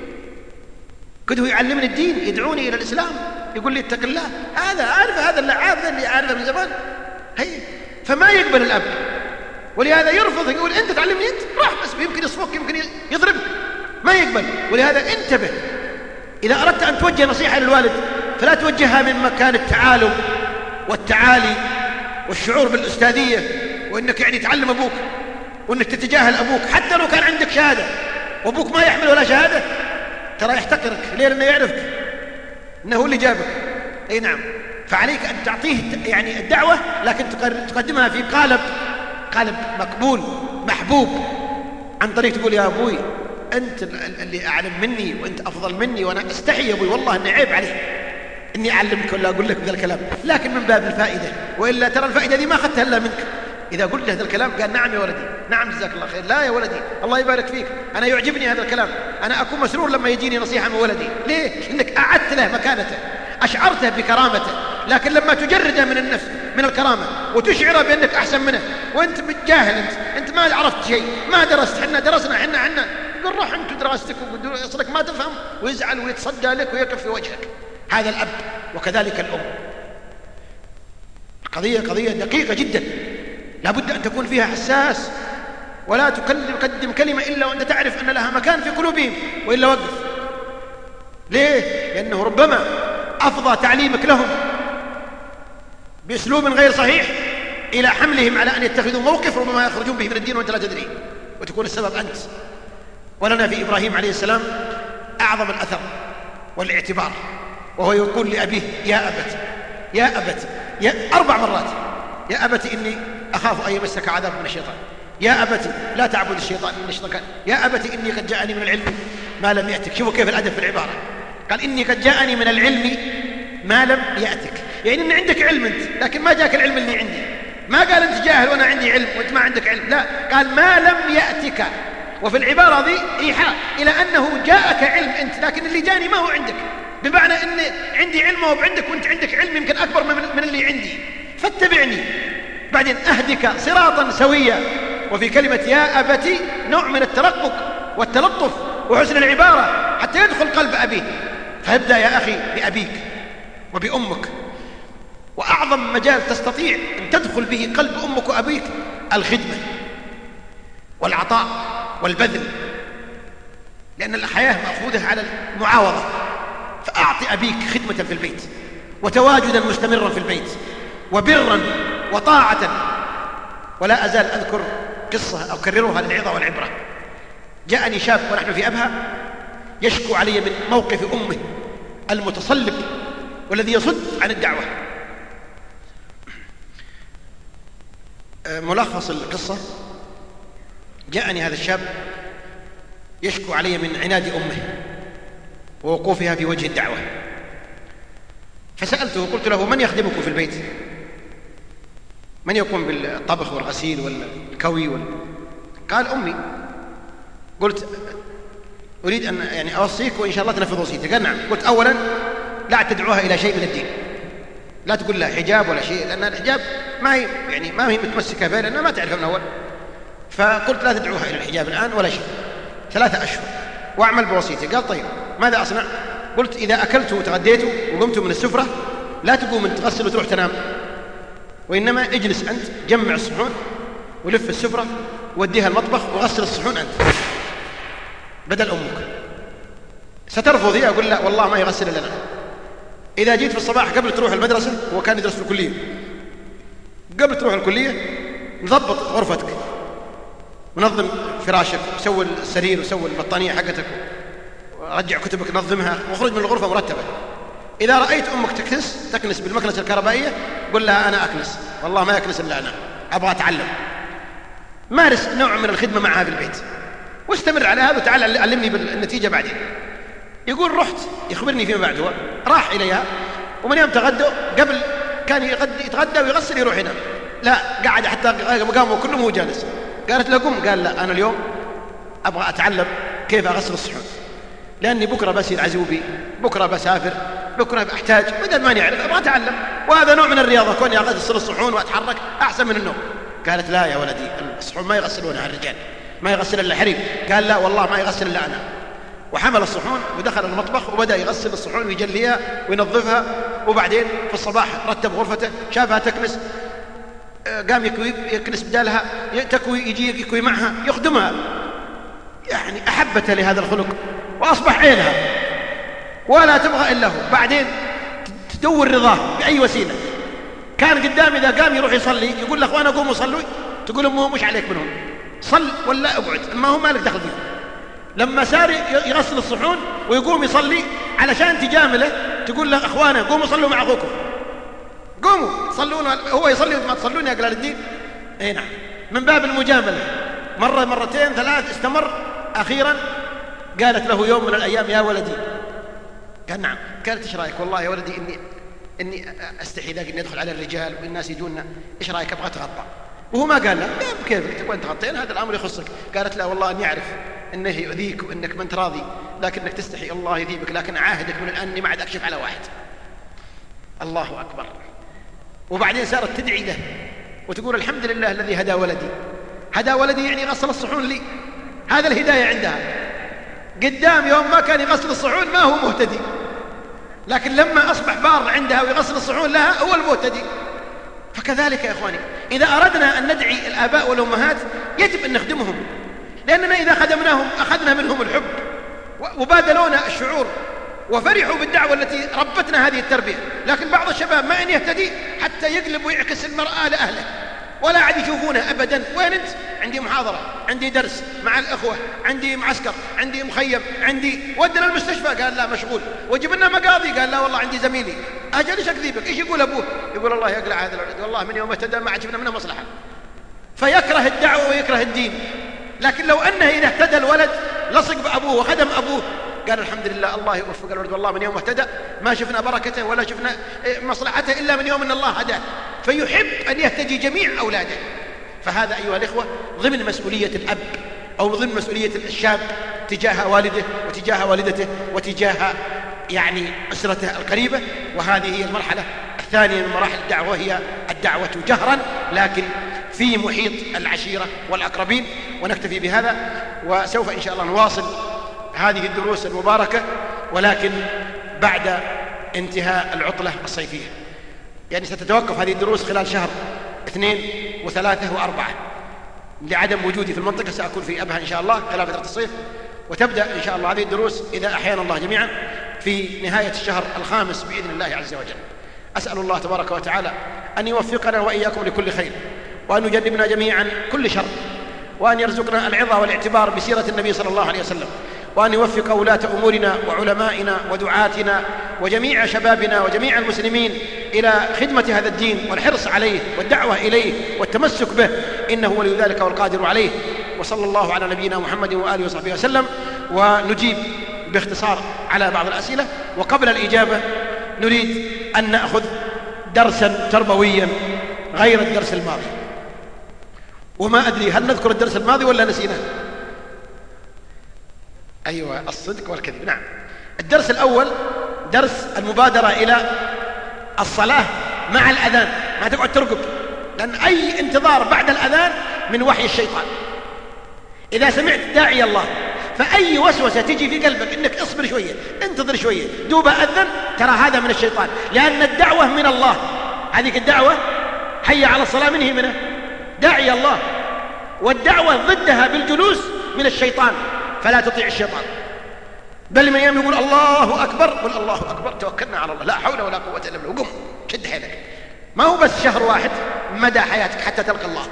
[SPEAKER 2] بده يعلمني الدين، يدعوني إلى الإسلام، يقول لي اتق الله، هذا عارف، هذا اللعاب اللي عارفه من زمان، هي فما يقبل الأب، ولهذا يرفض، يقول أنت تعلمني أنت، راح بس يمكن يصفك، يمكن يضربك، ما يقبل. ولهذا انتبه، إذا أردت أن توجه نصيحة للوالد فلا توجهها من مكان التعالم والتعالي والشعور بالأستاذية، وإنك يعني تعلم أبوك، وإنك تتجاهل أبوك حتى لو كان عندك شهادة وأبوك ما يحمل ولا شهادة، ترى يحتقرك. ليه؟ لأنه يعرفك إنه هو اللي جابك. أي نعم. فعليك أن تعطيه يعني الدعوة، لكن تقدمها في قالب مقبول محبوب، عن طريق تقول يا أبوي أنت اللي أعلم مني وأنت أفضل مني، وأنا أستحي يا أبوي والله أني عيب علي إني أعلمك ولا أقول لك ذا الكلام، لكن من باب الفائدة، وإلا ترى الفائدة دي ما أخذتها إلا منك. إذا قلت له هذا الكلام قال نعم يا ولدي، نعم جزاك الله خير، لا يا ولدي الله يبارك فيك، أنا يعجبني هذا الكلام، أنا أكون مسرور لما يجيني نصيحة من ولدي. ليه؟ إنك أعدت له مكانته، أشعرته بكرامته. لكن لما تجرده من النفس من الكرامة وتشعره بأنك أحسن منه، وأنت جاهل، أنت ما عرفت شيء، ما درست، حنا درسنا، حنا قل روح أنت دراستك وأصلك ما تفهم، ويزعل ويتصدى لك ويقف في وجهك. هذا الأب، وكذلك الأم. قضية دقيقة جدا، لابد أن تكون فيها حساس، ولا تقدم كلمة إلا وأنت تعرف أن لها مكان في قلوبهم، وإلا وقف. ليه؟ لأنه ربما أفضى تعليمك لهم بأسلوب غير صحيح إلى حملهم على أن يتخذوا موقف ربما يخرجون به من الدين وأنت لا تدري، وتكون السبب أنت. ولنا في إبراهيم عليه السلام أعظم الأثر والاعتبار، وهو يقول لأبيه يا أبت، يا أبت، 4 مرات، يا أبت إني أخاف أن يمسك عذاب من الشيطان، يا أبت لا تعبد الشيطان إن الشيطان كان، يا أبت إني قد جاءني من العلم ما لم يأتك. شوفوا كيف الأدب في العبارة، قال إني قد جاءني من العلم ما لم يأتك، يعني إن عندك علم أنت لكن ما جاك العلم اللي عندي. ما قال أنت جاهل وأنا عندي علم وأنت ما عندك علم، لا، قال ما لم يأتك. وفي العبارة ذي إيحاء إلى أنه جاءك علم أنت، لكن اللي جاني ما هو عندك، بمعنى أن عندي علم وهو عندك، وأنت عندك علم يمكن أكبر من اللي عندي، فاتبعني بعدين أهدك صراطا سويا. وفي كلمة يا أبتي نوع من الترقق والتلطف وحسن العبارة حتى يدخل قلب أبيه. فابدأ يا أخي بأبيك وبأمك، وأعظم مجال تستطيع أن تدخل به قلب أمك وأبيك الخدمة والعطاء والبذل، لأن الحياة مأخوذة على المعاوضة. فأعطي أبيك خدمة في البيت، وتواجدا مستمرا في البيت، وبرا وطاعة. ولا أزال أذكر قصة أكررها للعظة والعبرة. جاءني شاب ونحن في أبها يشكو علي من موقف أمه المتصلب والذي يصد عن الدعوة. ملخص القصة: جاءني هذا الشاب يشكو علي من عناد أمه ووقوفها في وجه الدعوة، فسألته وقلت له: من يخدمك في البيت؟ من يقوم بالطبخ والغسيل والكوي قال أمي. قلت أريد أن يعني أوصيك وإن شاء الله تنفذ وصيتي. قال نعم. قلت أولا لا تدعوها إلى شيء من الدين، لا تقول لها حجاب ولا شيء، لأن الحجاب ما هي متمسكة به لأنها ما تعرفه من أول. فقلت لا تدعوها إلى الحجاب الآن ولا شيء 3 أشهر وأعمل بوصيتي. قال طيب ماذا أصنع؟ قلت إذا أكلت وتغديت وقمت من السفرة لا تقوم أن تغسل وتروح تنام، وإنما اجلس أنت جمع الصحون ولف السفرة ووديها المطبخ وغسل الصحون أنت بدل أمك. سترفض هي؟ أقول لا والله ما يغسل لنا. إذا جيت في الصباح قبل تروح المدرسة، هو كان يدرس في الكلية، قبل تروح الكلية نضبط غرفتك ونظم فراشك وسوي السرير وسوي البطانية حقتك ورجع كتبك نظمها واخرج من الغرفة مرتبة. إذا رأيت أمك تكنس بالمكنسة الكهربائية قل لها أنا أكنس، والله ما يكنس إلا أنا، أبغى أتعلم. مارس نوع من الخدمة معها في البيت واستمر على هذا وتعال علمني بالنتيجة بعدين. يقول رحت يخبرني فيما بعد، هو راح إليها ومن يوم تغدوا قبل كان يتغدى ويغسل يروح ينام، لا قعد حتى قاموا كلهم وهو جالس. قالت له قم، قال لا أنا اليوم أبغى أتعلم كيف أغسل الصحون، لأني بكرة بسير عزوبي، بكرة بسافر، بكرة بحتاج، بدل ما نعرف أبغى أتعلم، وهذا نوع من الرياضة، كوني أغسل الصحون وأتحرك أحسن من النوم. قالت لا يا ولدي الصحون ما يغسلونها الرجال، ما يغسل إلا حريم. قال لا والله ما يغسل إلا أنا. وحمل الصحون ودخل المطبخ وبدأ يغسل الصحون ويجليها وينظفها، وبعدين في الصباح رتب غرفته، شافها تكنس قام يكنس بدالها، تكوي يجي يكوي معها يخدمها، يعني أحبت لهذا الخلق وأصبح عينها ولا تبغى إلا هو. بعدين تدور رضاه بأي وسيلة. كان قدام إذا قام يروح يصلي يقول لأخوانا قوموا صلوا، تقول أمه مش عليك منهم، صل ولا اقعد، ما هو مالك دخل فيه. لما سار يغسل الصحون ويقوم يصلي علشان تجامله تقول له أخوانا قوموا صلوا مع أخوكم، قوموا صلون، هو يصلي وانتم ما تصلون يا أقلال الدين. اي نعم، من باب المجاملة. مرة مرتين 3 استمر، أخيرا قالت له يوم من الأيام يا ولدي. قال نعم. قالت ايش رايك؟ والله يا ولدي إني أستحي ذاك إني أدخل على الرجال والناس يجونا، ايش رايك أبغى أتغطى؟ وهو ما قال لا كيفك تبغى تغطين، هذا الأمر يخصك. قالت لا والله أني أعرف أنه يؤذيك وأنك ما أنت راضي، لكنك تستحي الله يذيبك، لكن أعاهدك من الآن إني ما عاد أكشف على واحد. الله أكبر. وبعدين صارت تدعي له وتقول الحمد لله الذي هدى ولدي يعني غسل الصحون لي، هذا الهداية عندها. قدام يوم ما كان يغسل الصحون ما هو مهتدي، لكن لما أصبح بار عندها ويغسل الصحون لها هو المهتدي. فكذلك يا إخواني إذا أردنا أن ندعي الآباء والأمهات يجب أن نخدمهم، لأننا إذا خدمناهم أخذنا منهم الحب وبادلونا الشعور وفرحوا بالدعوة التي ربتنا هذه التربية. لكن بعض الشباب ما أن يهتدي حتى يقلب ويعكس المرأة لأهله ولا عاد يشوفونه أبدا. وين أنت؟ عندي محاضرة، عندي درس مع الأخوة، عندي معسكر، عندي مخيم، عندي ودنا المستشفى، قال لا مشغول. وجب لنا مقاضي، قال لا والله عندي زميلي. أجل إيش أكذبك؟ إيش يقول أبوه؟ يقول الله يقلع هذا الولد، والله من يوم اهتدى ما عاد شفنا منه مصلحة. فيكره الدعوة ويكره الدين. لكن لو أنه إذا اهتدى الولد لصق بأبوه وخدم أبوه قال الحمد لله الله يوفق الولد، والله من يوم اهتدى ما شفنا بركته ولا شفنا مصلحته إلا من يوم أن الله هداه. فيحب أن يهتدي جميع أولاده. فهذا أيها الإخوة ضمن مسؤولية الأب أو ضمن مسؤولية الشاب تجاه والده وتجاه والدته وتجاه يعني أسرته القريبة. وهذه هي المرحلة الثانية من مراحل الدعوة، هي الدعوة جهرا لكن في محيط العشيرة والأقربين. ونكتفي بهذا، وسوف إن شاء الله نواصل هذه الدروس المباركة ولكن بعد انتهاء العطلة الصيفية. يعني ستتوقف هذه الدروس خلال شهر 2 و3 و4 لعدم وجودي في المنطقة. سأكون في أبها إن شاء الله خلال فترة الصيف، وتبدأ إن شاء الله هذه الدروس إذا أحيانا الله جميعا في نهاية الشهر الخامس بإذن الله عز وجل. أسأل الله تبارك وتعالى أن يوفقنا وإياكم لكل خير، وأن يجنبنا جميعا كل شر، وأن يرزقنا العظة والاعتبار بسيرة النبي صلى الله عليه وسلم، وأن يوفق ولاة أمورنا وعلمائنا ودعاتنا وجميع شبابنا وجميع المسلمين إلى خدمة هذا الدين والحرص عليه والدعوة إليه والتمسك به، إنه ولي ذلك والقادر عليه. وصلى الله على نبينا محمد وآله وصحبه وسلم. ونجيب باختصار على بعض الأسئلة، وقبل الإجابة نريد أن نأخذ درسا تربويا غير الدرس الماضي. وما أدري هل نذكر الدرس الماضي ولا نسيناه؟ أيوة، الصدق والكذب. نعم، الدرس الأول درس المبادرة إلى الصلاة مع الأذان، ما تقعد ترقب، لأن أي انتظار بعد الأذان من وحي الشيطان. إذا سمعت داعي الله فأي وسوسة تجي في قلبك إنك اصبر شوية، انتظر شوية، دوب أذن، ترى هذا من الشيطان، لأن الدعوة من الله. هذه الدعوة حي على الصلاة منه منه داعي الله، والدعوة ضدها بالجلوس من الشيطان، فلا تطيع الشيطان. بل من يوم يقول الله أكبر، قل الله أكبر، توكلنا على الله، لا حول ولا قوة إلا بالله، قم شد حيلك. ما هو بس شهر واحد، مدى حياتك حتى تلقى الله.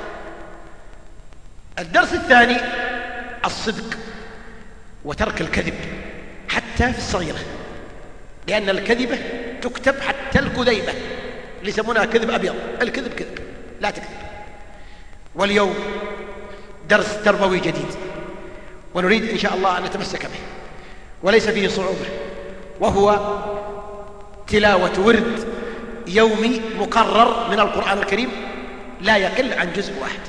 [SPEAKER 2] الدرس الثاني الصدق وترك الكذب حتى في الصغيرة، لأن الكذبة تكتب حتى الكذيبة، اللي يسمونها كذب أبيض، الكذب كذب، لا تكذب. واليوم درس تربوي جديد، ونريد إن شاء الله أن نتمسك به، وليس فيه صعوبة، وهو تلاوة ورد يومي مقرر من القرآن الكريم لا يقل عن جزء واحد.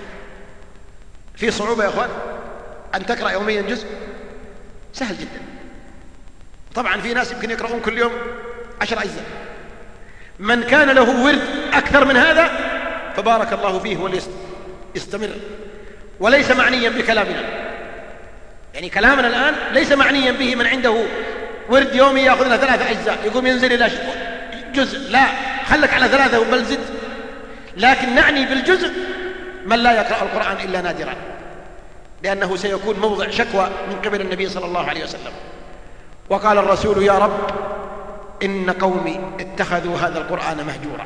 [SPEAKER 2] في صعوبة يا أخوان أن تقرأ يوميا جزء؟ سهل جدا. طبعا في ناس يمكن يقرؤون كل يوم 10 أجزاء. من كان له ورد أكثر من هذا فبارك الله فيه وليستمر، وليس معنيا بكلامنا، يعني كلامنا الآن ليس معنيا به من عنده ورد يومي يأخذ له 3 أجزاء يقوم ينزل إلى جزء، لا، خلك على 3 وبل زد. لكن نعني بالجزء من لا يقرأ القرآن إلا نادرا، لأنه سيكون موضع شكوى من قبل النبي صلى الله عليه وسلم. وقال الرسول يا رب إن قومي اتخذوا هذا القرآن مهجورا.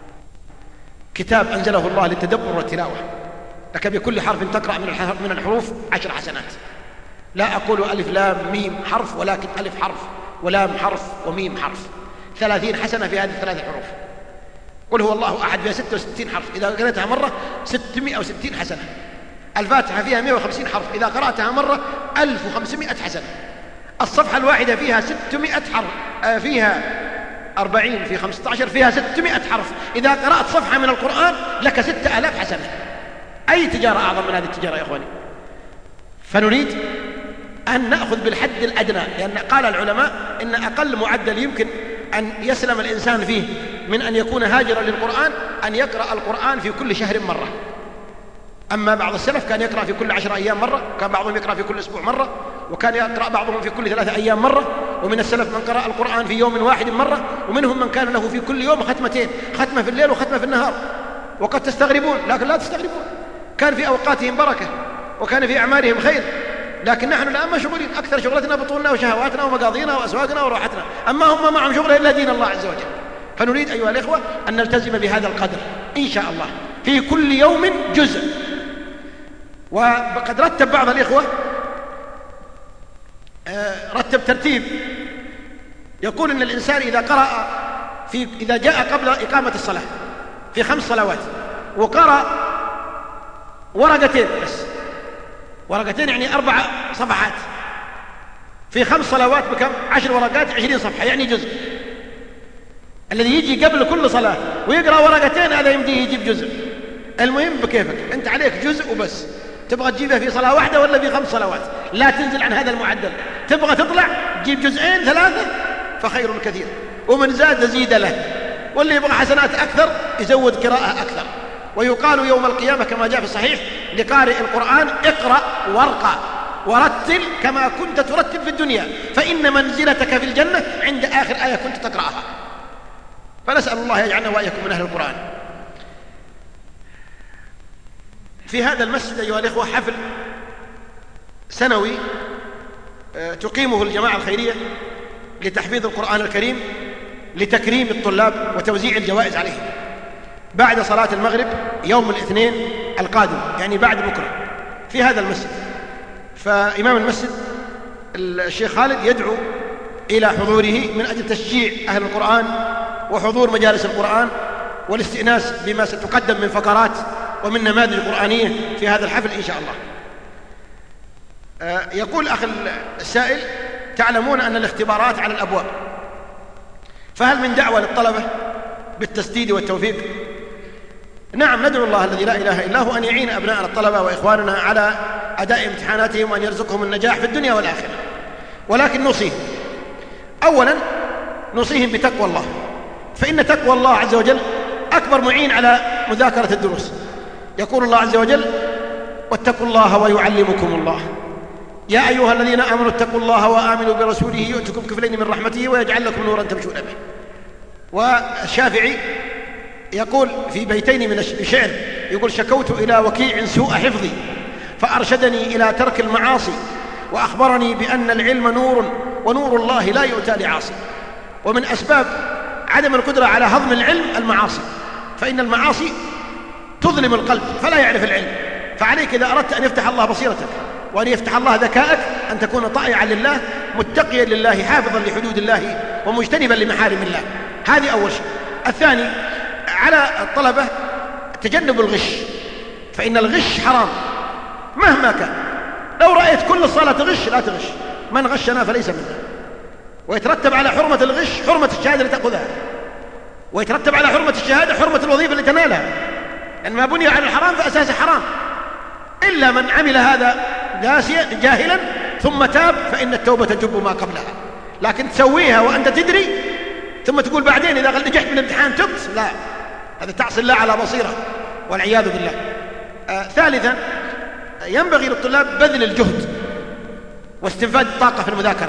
[SPEAKER 2] كتاب أنزله الله للتدبر والتلاوة، لك بكل حرف تقرأ من الحروف 10 حسنات. لا أقول ألف لام ميم حرف، ولكن ألف حرف ولام حرف وميم حرف، 30 حسنة في هذه ال3 حروف. قل هو الله أحد فيها 66 حرف، إذا قرأتها مرة 660 حسنة. الفاتحة فيها 150 حرف، إذا قرأتها مرة 1500 حسنة. الصفحة الواحدة فيها 600 حرف، فيها 40 في 15 فيها 600 حرف. إذا قرأت صفحة من القرآن لك 6000 حسنة. أي تجارة أعظم من هذه التجارة يا إخواني؟ فنريد أن نأخذ بالحد الأدنى، لأن قال العلماء إن أقل معدل يمكن أن يسلم الإنسان فيه من أن يكون هاجرا للقرآن أن يقرأ القرآن في كل شهر مرة. أما بعض السلف كان يقرأ في كل 10 أيام مرة، كان بعضهم يقرأ في كل أسبوع مرة، وكان يقرأ بعضهم في كل 3 أيام مرة. ومن السلف من قرأ القرآن في يوم واحد مرة، ومنهم من كان له في كل يوم ختمتين، ختمة في الليل وختمة في النهار. وقد تستغربون، لكن لا تستغربون، كان في أوقاتهم بركة وكان في أعمالهم خير. لكن نحن الآن مشغولين، أكثر شغلتنا بطولنا وشهواتنا ومقاضينا وأسواقنا وراحتنا، أما هم معهم شغل إلا دين الله عز وجل. فنريد أيها الإخوة أن نلتزم بهذا القدر إن شاء الله، في كل يوم جزء. وقد رتب بعض الإخوة رتب ترتيب يقول إن الإنسان إذا قرأ إذا جاء قبل إقامة الصلاة في 5 صلوات وقرأ ورقتين بس، ورقتين يعني 4 صفحات، في 5 صلوات بكم؟ 10 ورقات 20 صفحة، يعني جزء. الذي يجي قبل كل صلاة ويقرأ ورقتين هذا يمديه يجيب جزء. المهم بكيفك، أنت عليك جزء وبس. تبغى تجيبه في صلاة واحدة ولا في 5 صلوات؟ لا تنزل عن هذا المعدل. تبغى تطلع تجيب 2 3 فخير كثير، ومن زاد زيد له، واللي يبغى حسنات أكثر يزود قراءة أكثر. ويقال يوم القيامة كما جاء في الصحيح لقارئ القرآن اقرأ وارقى ورتل كما كنت ترتل في الدنيا، فإن منزلتك في الجنة عند آخر آية كنت تقرأها. فنسأل الله يجعلنا وإياكم من أهل القرآن. في هذا المسجد أيها الإخوة حفل سنوي تقيمه الجماعة الخيرية لتحفيظ القرآن الكريم لتكريم الطلاب وتوزيع الجوائز عليهم بعد صلاة المغرب يوم الاثنين القادم، يعني بعد بكرة في هذا المسجد. فإمام المسجد الشيخ خالد يدعو إلى حضوره من أجل تشجيع أهل القرآن وحضور مجالس القرآن والاستئناس بما ستقدم من فقرات ومن نماذج قرآنية في هذا الحفل إن شاء الله. يقول أخ السائل تعلمون أن الاختبارات على الأبواب، فهل من دعوة للطلبة بالتسديد والتوفيق؟ نعم، ندعو الله الذي لا إله إلا هو أن يعين أبناءنا الطلبة وإخواننا على أداء امتحاناتهم وأن يرزقهم النجاح في الدنيا والآخرة. ولكن نوصيهم، أولا نوصيهم بتقوى الله، فإن تقوى الله عز وجل أكبر معين على مذاكرة الدروس. يقول الله عز وجل: واتقوا الله ويعلمكم الله، يا أيها الذين آمنوا اتقوا الله وآمنوا برسوله يؤتكم كفلين من رحمته ويجعل لكم نورا تمشون به. والشافعي يقول في بيتين من الشعر، يقول: شكوت إلى وكيع سوء حفظي فأرشدني إلى ترك المعاصي وأخبرني بأن العلم نور ونور الله لا يؤتى لعاصي. ومن أسباب عدم القدرة على هضم العلم المعاصي، فإن المعاصي تظلم القلب فلا يعرف العلم. فعليك إذا أردت أن يفتح الله بصيرتك وأن يفتح الله ذكاءك أن تكون طائعا لله، متقيا لله، حافظا لحدود الله ومجتنبا لمحارم الله. هذه أول شيء. الثاني، على الطلبة تجنب الغش، فإن الغش حرام مهما كان. لو رأيت كل الصلاة تغش لا تغش، من غشنا فليس منا. ويترتب على حرمة الغش حرمة الشهادة اللي تأخذها، ويترتب على حرمة الشهادة حرمة الوظيفة اللي تنالها، لأن ما بني على الحرام فأساسه حرام، إلا من عمل هذا جاهلا ثم تاب فإن التوبة تجب ما قبلها. لكن تسويها وأنت تدري ثم تقول بعدين إذا نجحت من الامتحان تبت، لا، هذا تعصي الله على بصيرة والعياذ بالله. ثالثا، ينبغي للطلاب بذل الجهد واستنفاد الطاقة في المذاكرة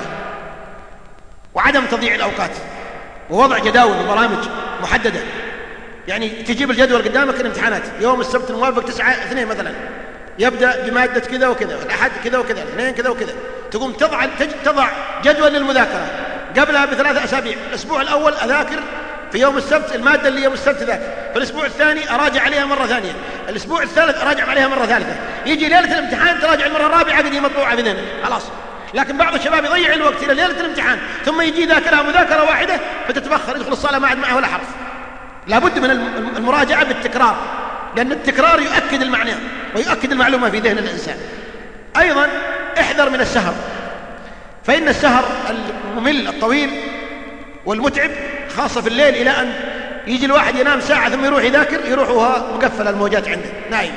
[SPEAKER 2] وعدم تضييع الأوقات، ووضع جداول وبرامج محددة. يعني تجيب الجدول قدامك الامتحانات يوم السبت الموافق 9/2 مثلا يبدأ بمادة كذا وكذا، الأحد كذا وكذا، الاثنين كذا وكذا. تقوم تضع جدول للمذاكرة قبلها ب3 أسابيع. الأسبوع الأول أذاكر في يوم السبت المادة اللي يوم السبت ذاك، في الأسبوع الثاني أراجع عليها مرة ثانية، الأسبوع الثالث أراجع عليها مرة ثالثة، يجي ليلة الامتحان تراجع المرة الرابعة قد هي مطبوعة بذهنك خلاص. لكن بعض الشباب يضيع الوقت إلى ليلة الامتحان ثم يجي ذاكرها مذاكرة واحدة فتتبخر، يدخل الصلاة ما عاد معه ولا حرف. لابد من المراجعة بالتكرار، لأن التكرار يؤكد المعنى ويؤكد المعلومة في ذهن الإنسان. أيضا احذر من السهر، فإن السهر الممل الطويل والمتعب خاصة في الليل إلى أن يجي الواحد ينام ساعة ثم يروح يذاكر، يروح وهو مقفل الموجات عنده نايم.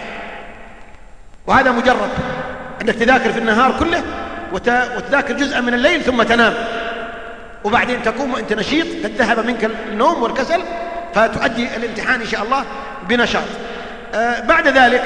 [SPEAKER 2] وهذا مجرب أنك تذاكر في النهار كله وتذاكر جزءا من الليل ثم تنام، وبعدين تقوم وأنت نشيط، قد ذهب منك النوم والكسل فتؤدي الامتحان إن شاء الله بنشاط. بعد ذلك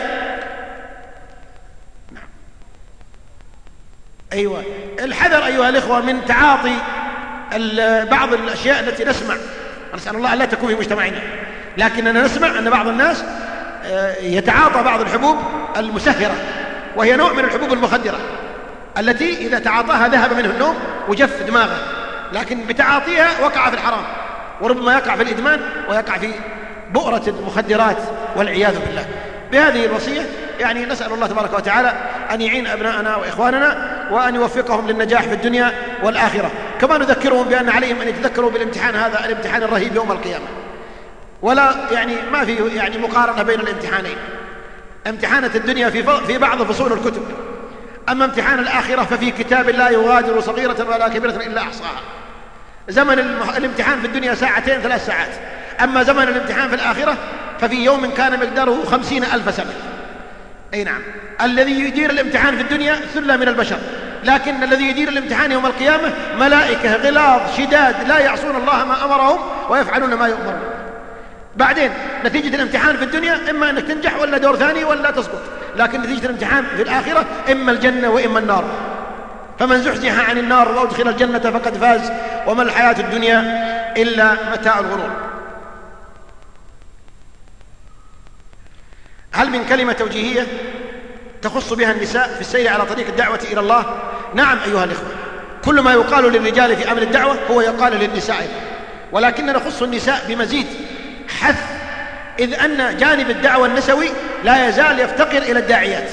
[SPEAKER 2] أيوة الحذر أيها الإخوة من تعاطي بعض الأشياء التي نسمع، نسأل الله أن لا تكون في مجتمعنا، لكننا نسمع أن بعض الناس يتعاطى بعض الحبوب المسهرة، وهي نوع من الحبوب المخدرة التي إذا تعاطاها ذهب منه النوم وجف دماغه، لكن بتعاطيها وقع في الحرام، وربما يقع في الإدمان ويقع في بؤرة المخدرات والعياذ بالله. بهذه الوصية يعني نسأل الله تبارك وتعالى أن يعين أبناءنا وإخواننا وأن يوفقهم للنجاح في الدنيا والآخرة. كما نذكرهم بأن عليهم أن يتذكروا بالامتحان هذا الامتحان الرهيب يوم القيامة، ولا يعني ما في يعني مقارنة بين الامتحانين. امتحانة الدنيا في بعض فصول الكتب، أما امتحان الآخرة ففي كتاب لا يغادر صغيرة ولا كبيرة إلا أحصاها. زمن الامتحان في الدنيا 2 3 ساعات، أما زمن الامتحان في الآخرة ففي يوم كان مقداره 50,000 سنة. أي نعم، الذي يدير الامتحان في الدنيا ثلة من البشر، لكن الذي يدير الامتحان يوم القيامة ملائكة غلاظ شداد لا يعصون الله ما أمرهم ويفعلون ما يؤمرون. بعدين نتيجة الامتحان في الدنيا إما أنك تنجح ولا دور ثاني ولا تسقط، لكن نتيجة الامتحان في الآخرة إما الجنة وإما النار. فمن زحزح عن النار وأدخل الجنة فقد فاز، وما الحياة الدنيا إلا متاع الغرور. هل من كلمة توجيهية تخص بها النساء في السير على طريق الدعوة إلى الله؟ نعم أيها الإخوة، كل ما يقال للرجال في أمر الدعوة هو يقال للنساء، ولكن نخص النساء بمزيد حث، إذ أن جانب الدعوة النسوي لا يزال يفتقر إلى الداعيات،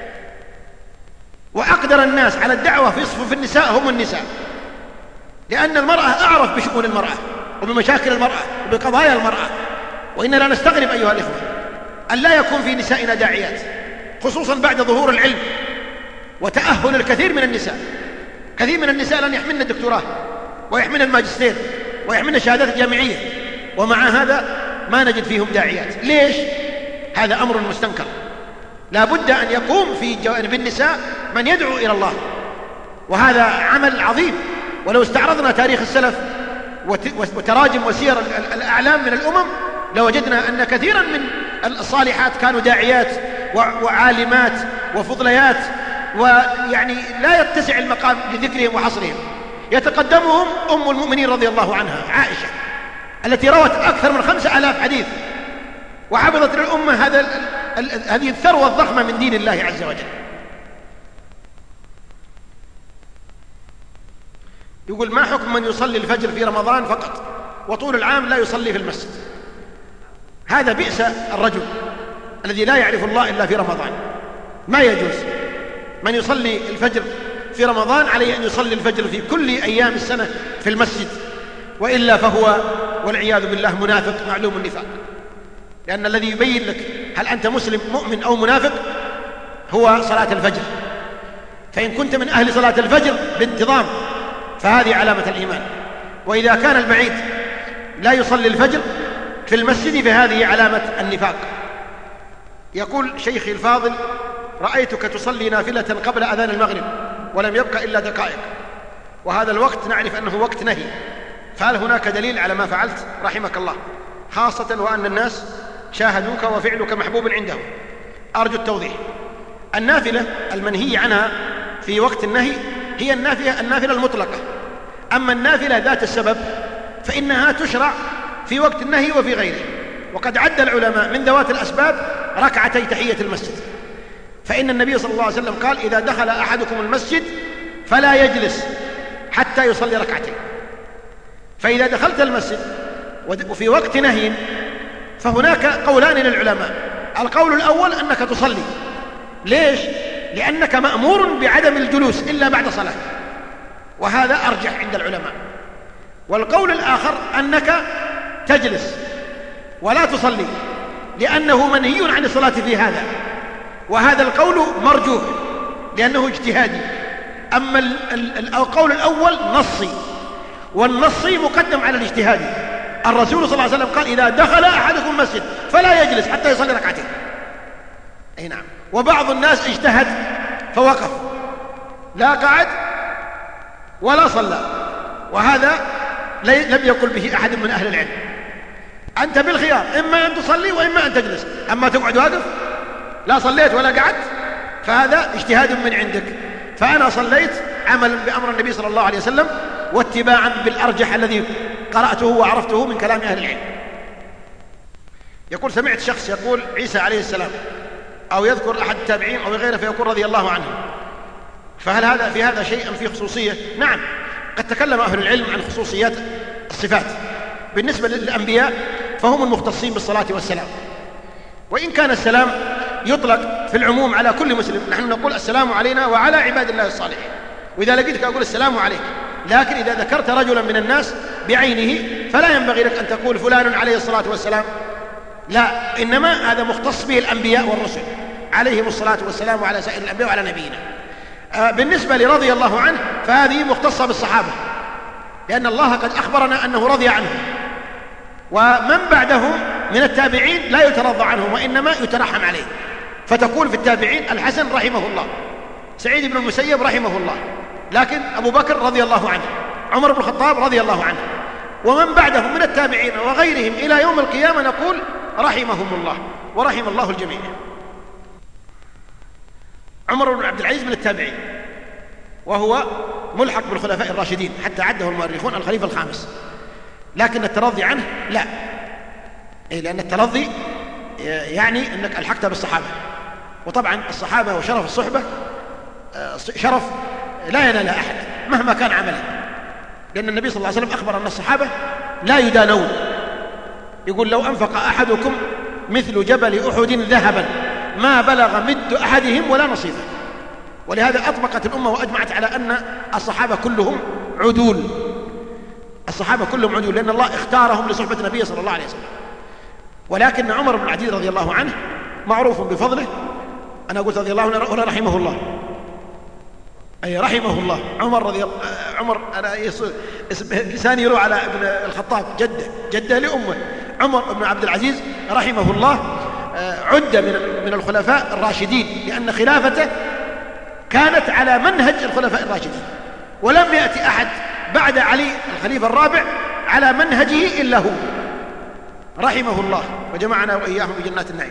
[SPEAKER 2] وأقدر الناس على الدعوة في صفوف النساء هم النساء، لأن المرأة أعرف بشؤون المرأة وبمشاكل المرأة وبقضايا المرأة. وإننا لا نستغرب أيها الإخوة أن لا يكون في نسائنا داعيات، خصوصا بعد ظهور العلم وتأهل الكثير من النساء. كثير من النساء لن يحملن الدكتوراه ويحملن الماجستير ويحملن الشهادات الجامعية، ومع هذا ما نجد فيهم داعيات. ليش؟ هذا أمر مستنكر. لا بد أن يقوم في جوانب النساء من يدعو إلى الله، وهذا عمل عظيم. ولو استعرضنا تاريخ السلف وتراجم وسير الأعلام من الأمم لوجدنا أن كثيرا من الصالحات كانوا داعيات وعالمات وفضليات، ويعني لا يتسع المقام لذكرهم وحصرهم. يتقدمهم أم المؤمنين رضي الله عنها عائشة التي روت أكثر من 5000 حديث، وحفظت للأمة هذه الثروة الضخمة من دين الله عز وجل. يقول: ما حكم من يصلي الفجر في رمضان فقط وطول العام لا يصلي في المسجد؟ هذا بئس الرجل الذي لا يعرف الله إلا في رمضان. ما يجوز. من يصلي الفجر في رمضان عليه أن يصلي الفجر في كل أيام السنة في المسجد، وإلا فهو والعياذ بالله منافق معلوم النفاق. لأن الذي يبين لك هل أنت مسلم مؤمن أو منافق هو صلاة الفجر. فإن كنت من أهل صلاة الفجر بانتظام فهذه علامة الإيمان، وإذا كان البعيد لا يصلي الفجر في المسجد فهذه علامة النفاق. يقول شيخي الفاضل: رأيتك تصلي نافلة قبل أذان المغرب ولم يبق إلا دقائق، وهذا الوقت نعرف أنه وقت نهي، فهل هناك دليل على ما فعلت رحمك الله، خاصة وأن الناس شاهدوك وفعلك محبوب عندهم؟ أرجو التوضيح. النافلة المنهي عنها في وقت النهي هي النافلة المطلقة. أما النافلة ذات السبب فإنها تشرع في وقت النهي وفي غيره. وقد عد العلماء من ذوات الأسباب ركعتي تحية المسجد، فإن النبي صلى الله عليه وسلم قال: إذا دخل أحدكم المسجد فلا يجلس حتى يصلي ركعتين. فإذا دخلت المسجد وفي وقت نهي فهناك قولان للعلماء. القول الأول أنك تصلي. ليش؟ لأنك مأمور بعدم الجلوس إلا بعد صلاة، وهذا أرجح عند العلماء. والقول الآخر أنك تجلس ولا تصلي لأنه منهي عن الصلاة في هذا، وهذا القول مرجوح لأنه اجتهادي. أما القول الأول نصي، والنصي مقدم على الاجتهادي. الرسول صلى الله عليه وسلم قال: إذا دخل أحدكم المسجد فلا يجلس حتى يصلي ركعتين. أي نعم. وبعض الناس اجتهد فوقف، لا قعد ولا صلى، وهذا لم يقل به أحد من أهل العلم. أنت بالخيار، إما أن تصلي وإما أن تجلس. أما تقعد واقف لا صليت ولا قعدت فهذا اجتهاد من عندك. فأنا صليت عملا بأمر النبي صلى الله عليه وسلم واتباعا بالأرجح الذي قرأته وعرفته من كلام أهل العلم. يقول: سمعت شخص يقول عيسى عليه السلام، أو يذكر أحد التابعين أو غيره فيقول رضي الله عنه، فهل في هذا شيء في خصوصية؟ نعم، قد تكلم أهل العلم عن خصوصيات الصفات. بالنسبة للأنبياء فهم المختصين بالصلاة والسلام، وإن كان السلام يطلق في العموم على كل مسلم. نحن نقول السلام علينا وعلى عباد الله الصالحين، وإذا لقيتك أقول السلام عليك. لكن إذا ذكرت رجلا من الناس بعينه فلا ينبغي لك أن تقول فلان عليه الصلاة والسلام، لا، إنما هذا مختص به الأنبياء والرسل عليهم الصلاة والسلام وعلى سائر الأنبياء وعلى نبينا. بالنسبة لرضي الله عنه فهذه مختصة بالصحابة، لأن الله قد أخبرنا أنه رضي عنهم، ومن بعدهم من التابعين لا يترضى عنهم وإنما يترحم عليه. فتقول في التابعين الحسن رحمه الله، سعيد بن المسيب رحمه الله، لكن أبو بكر رضي الله عنه، عمر بن الخطاب رضي الله عنه، ومن بعدهم من التابعين وغيرهم إلى يوم القيامة نقول رحمهم الله ورحم الله الجميع. عمر بن عبد العزيز من التابعين، وهو ملحق بالخلفاء الراشدين، حتى عده المؤرخون الخليفة الخامس، لكن الترضي عنه لا، لأن الترضي يعني أنك ألحقت بالصحابة، وطبعا الصحابة وشرف الصحبة شرف لا ينال أحد مهما كان عمله، لأن النبي صلى الله عليه وسلم أخبر أن الصحابة لا يدانون. يقول: لو أنفق أحدكم مثل جبل أحد ذهبا ما بلغ مد أحدهم ولا نصيفه. ولهذا أطبقت الأمة وأجمعت على أن الصحابة كلهم عدول، الصحابة كلهم عدول، لأن الله اختارهم لصحبة النبي صلى الله عليه وسلم. ولكن عمر بن العزيز رضي الله عنه معروف بفضله. أنا قلت رضي الله عنه ولا رحمه الله، أي رحمه الله. عمر أنا لساني يروح على ابن الخطاب، جده لأمه، عمر بن عبد العزيز رحمه الله. عد من الخلفاء الراشدين، لأن خلافته كانت على منهج الخلفاء الراشدين، ولم يأتي أحد بعد علي الخليفة الرابع على منهجه إلا هو رحمه الله، وجمعنا وإياهم بجنات النعيم.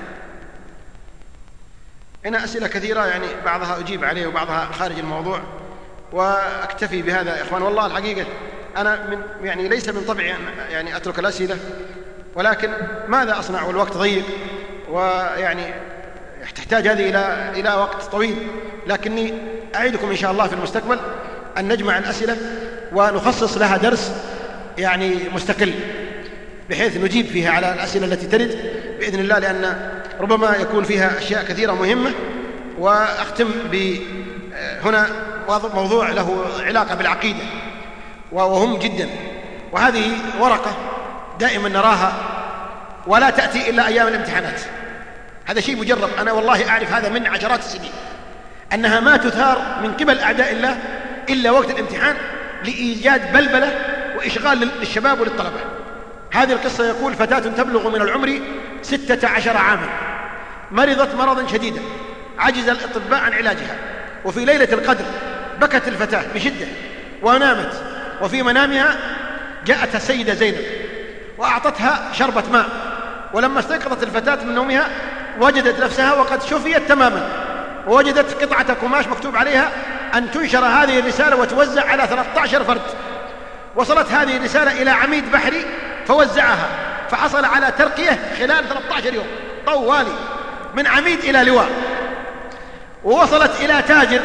[SPEAKER 2] هنا أسئلة كثيرة، يعني بعضها أجيب عليه وبعضها خارج الموضوع، وأكتفي بهذا يا إخوان. والله الحقيقة أنا يعني ليس من طبعي أن يعني أترك الأسئلة، ولكن ماذا أصنع والوقت ضيق، ويعني تحتاج هذه إلى وقت طويل، لكني أعيدكم إن شاء الله في المستقبل أن نجمع الأسئلة ونخصص لها درس يعني مستقل، بحيث نجيب فيها على الأسئلة التي ترد بإذن الله، لأن ربما يكون فيها أشياء كثيرة مهمة. وأختم هنا موضوع له علاقة بالعقيدة وهم جدا، وهذه ورقة دائما نراها ولا تأتي إلا أيام الامتحانات. هذا شيء مجرب، أنا والله أعرف هذا من عشرات السنين، أنها ما تثار من قبل أعداء الله إلا وقت الامتحان لإيجاد بلبلة وإشغال للشباب وللطلبة. هذه القصة يقول: فتاة تبلغ من العمر 16 عاما مرضت مرضا شديدا عجز الأطباء عن علاجها، وفي ليلة القدر بكت الفتاة بشدة ونامت، وفي منامها جاءت السيدة زينب وأعطتها شربة ماء، ولما استيقظت الفتاة من نومها وجدت نفسها وقد شفيت تماما، ووجدت قطعة قماش مكتوب عليها أن تنشر هذه الرسالة وتوزع على 13 فرد. وصلت هذه الرسالة إلى عميد بحري فوزعها، فحصل على ترقية خلال 13 يوم طوالي من عميد إلى لواء. ووصلت إلى تاجر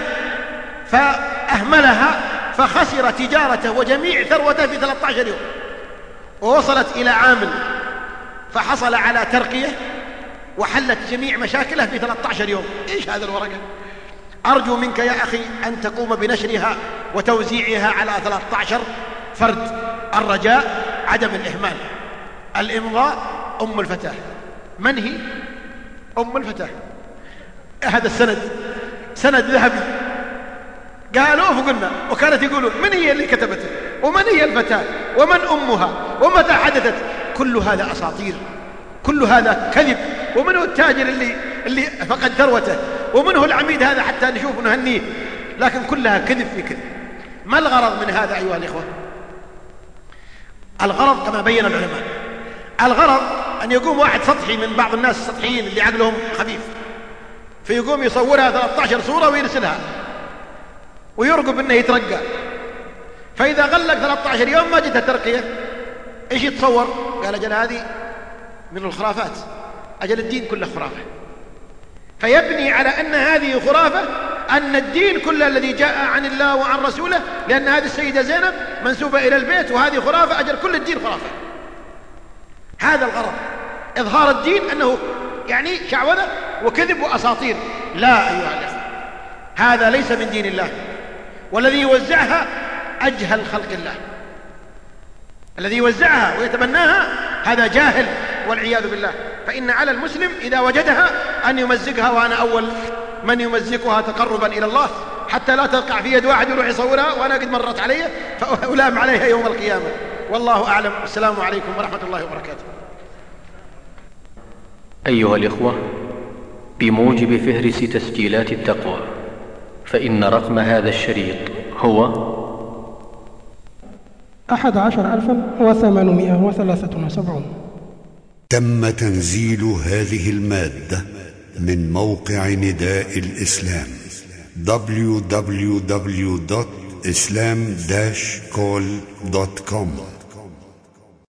[SPEAKER 2] فأهملها فخسر تجارته وجميع ثروته في 13 يوم. ووصلت إلى عامل فحصل على ترقية وحلت جميع مشاكله في 13 يوم. إيش هذا الورقة؟ أرجو منك يا أخي أن تقوم بنشرها وتوزيعها على 13 فرد. الرجاء عدم الإهمال. الإمضاء أم الفتاة. من هي أم الفتاة؟ هذا السند سند ذهبي، قالوه وقلنا، وكانت يقولون من هي اللي كتبته، ومن هي الفتاة، ومن أمها، ومتى حدثت. كل هذا أساطير، كل هذا كذب. ومن هو التاجر اللي فقد ثروته، ومن هو العميد هذا حتى نشوف ونهنيه، لكن كلها كذب في كذب. ما الغرض من هذا أيها الإخوة؟ الغرض كما بين العلماء، الغرض أن يقوم واحد سطحي من بعض الناس السطحيين اللي عقلهم خفيف، فيقوم يصورها 13 صورة ويرسلها ويرقب أنه يترقى. فإذا غلق 13 يوم ما جتها ترقية، إيش يتصور؟ قال أجل هذه من الخرافات، أجل الدين كله خرافة. فيبني على أن هذه خرافة، أن الدين كله الذي جاء عن الله وعن رسوله، لأن هذه السيدة زينب منسوبة إلى البيت وهذه خرافة، أجل كل الدين خرافة. هذا الغرض، إظهار الدين أنه يعني شعوذة وكذب وأساطير. لا أيها الأخوة، هذا ليس من دين الله، والذي يوزعها أجهل خلق الله. الذي يوزعها ويتبناها هذا جاهل والعياذ بالله. فإن على المسلم إذا وجدها أن يمزقها، وأنا أول من يمزقها تقربا إلى الله، حتى لا تقع في يد واحد يروح يصورها وأنا قد مرت علي فألام عليها يوم القيامة. والله أعلم. السلام عليكم ورحمة الله وبركاته.
[SPEAKER 1] أيها الإخوة، بموجب فهرس تسجيلات التقوى، فإن رقم هذا الشريط هو
[SPEAKER 3] 11,873.
[SPEAKER 4] تم تنزيل هذه المادة من موقع نداء الإسلام www.islam-call.com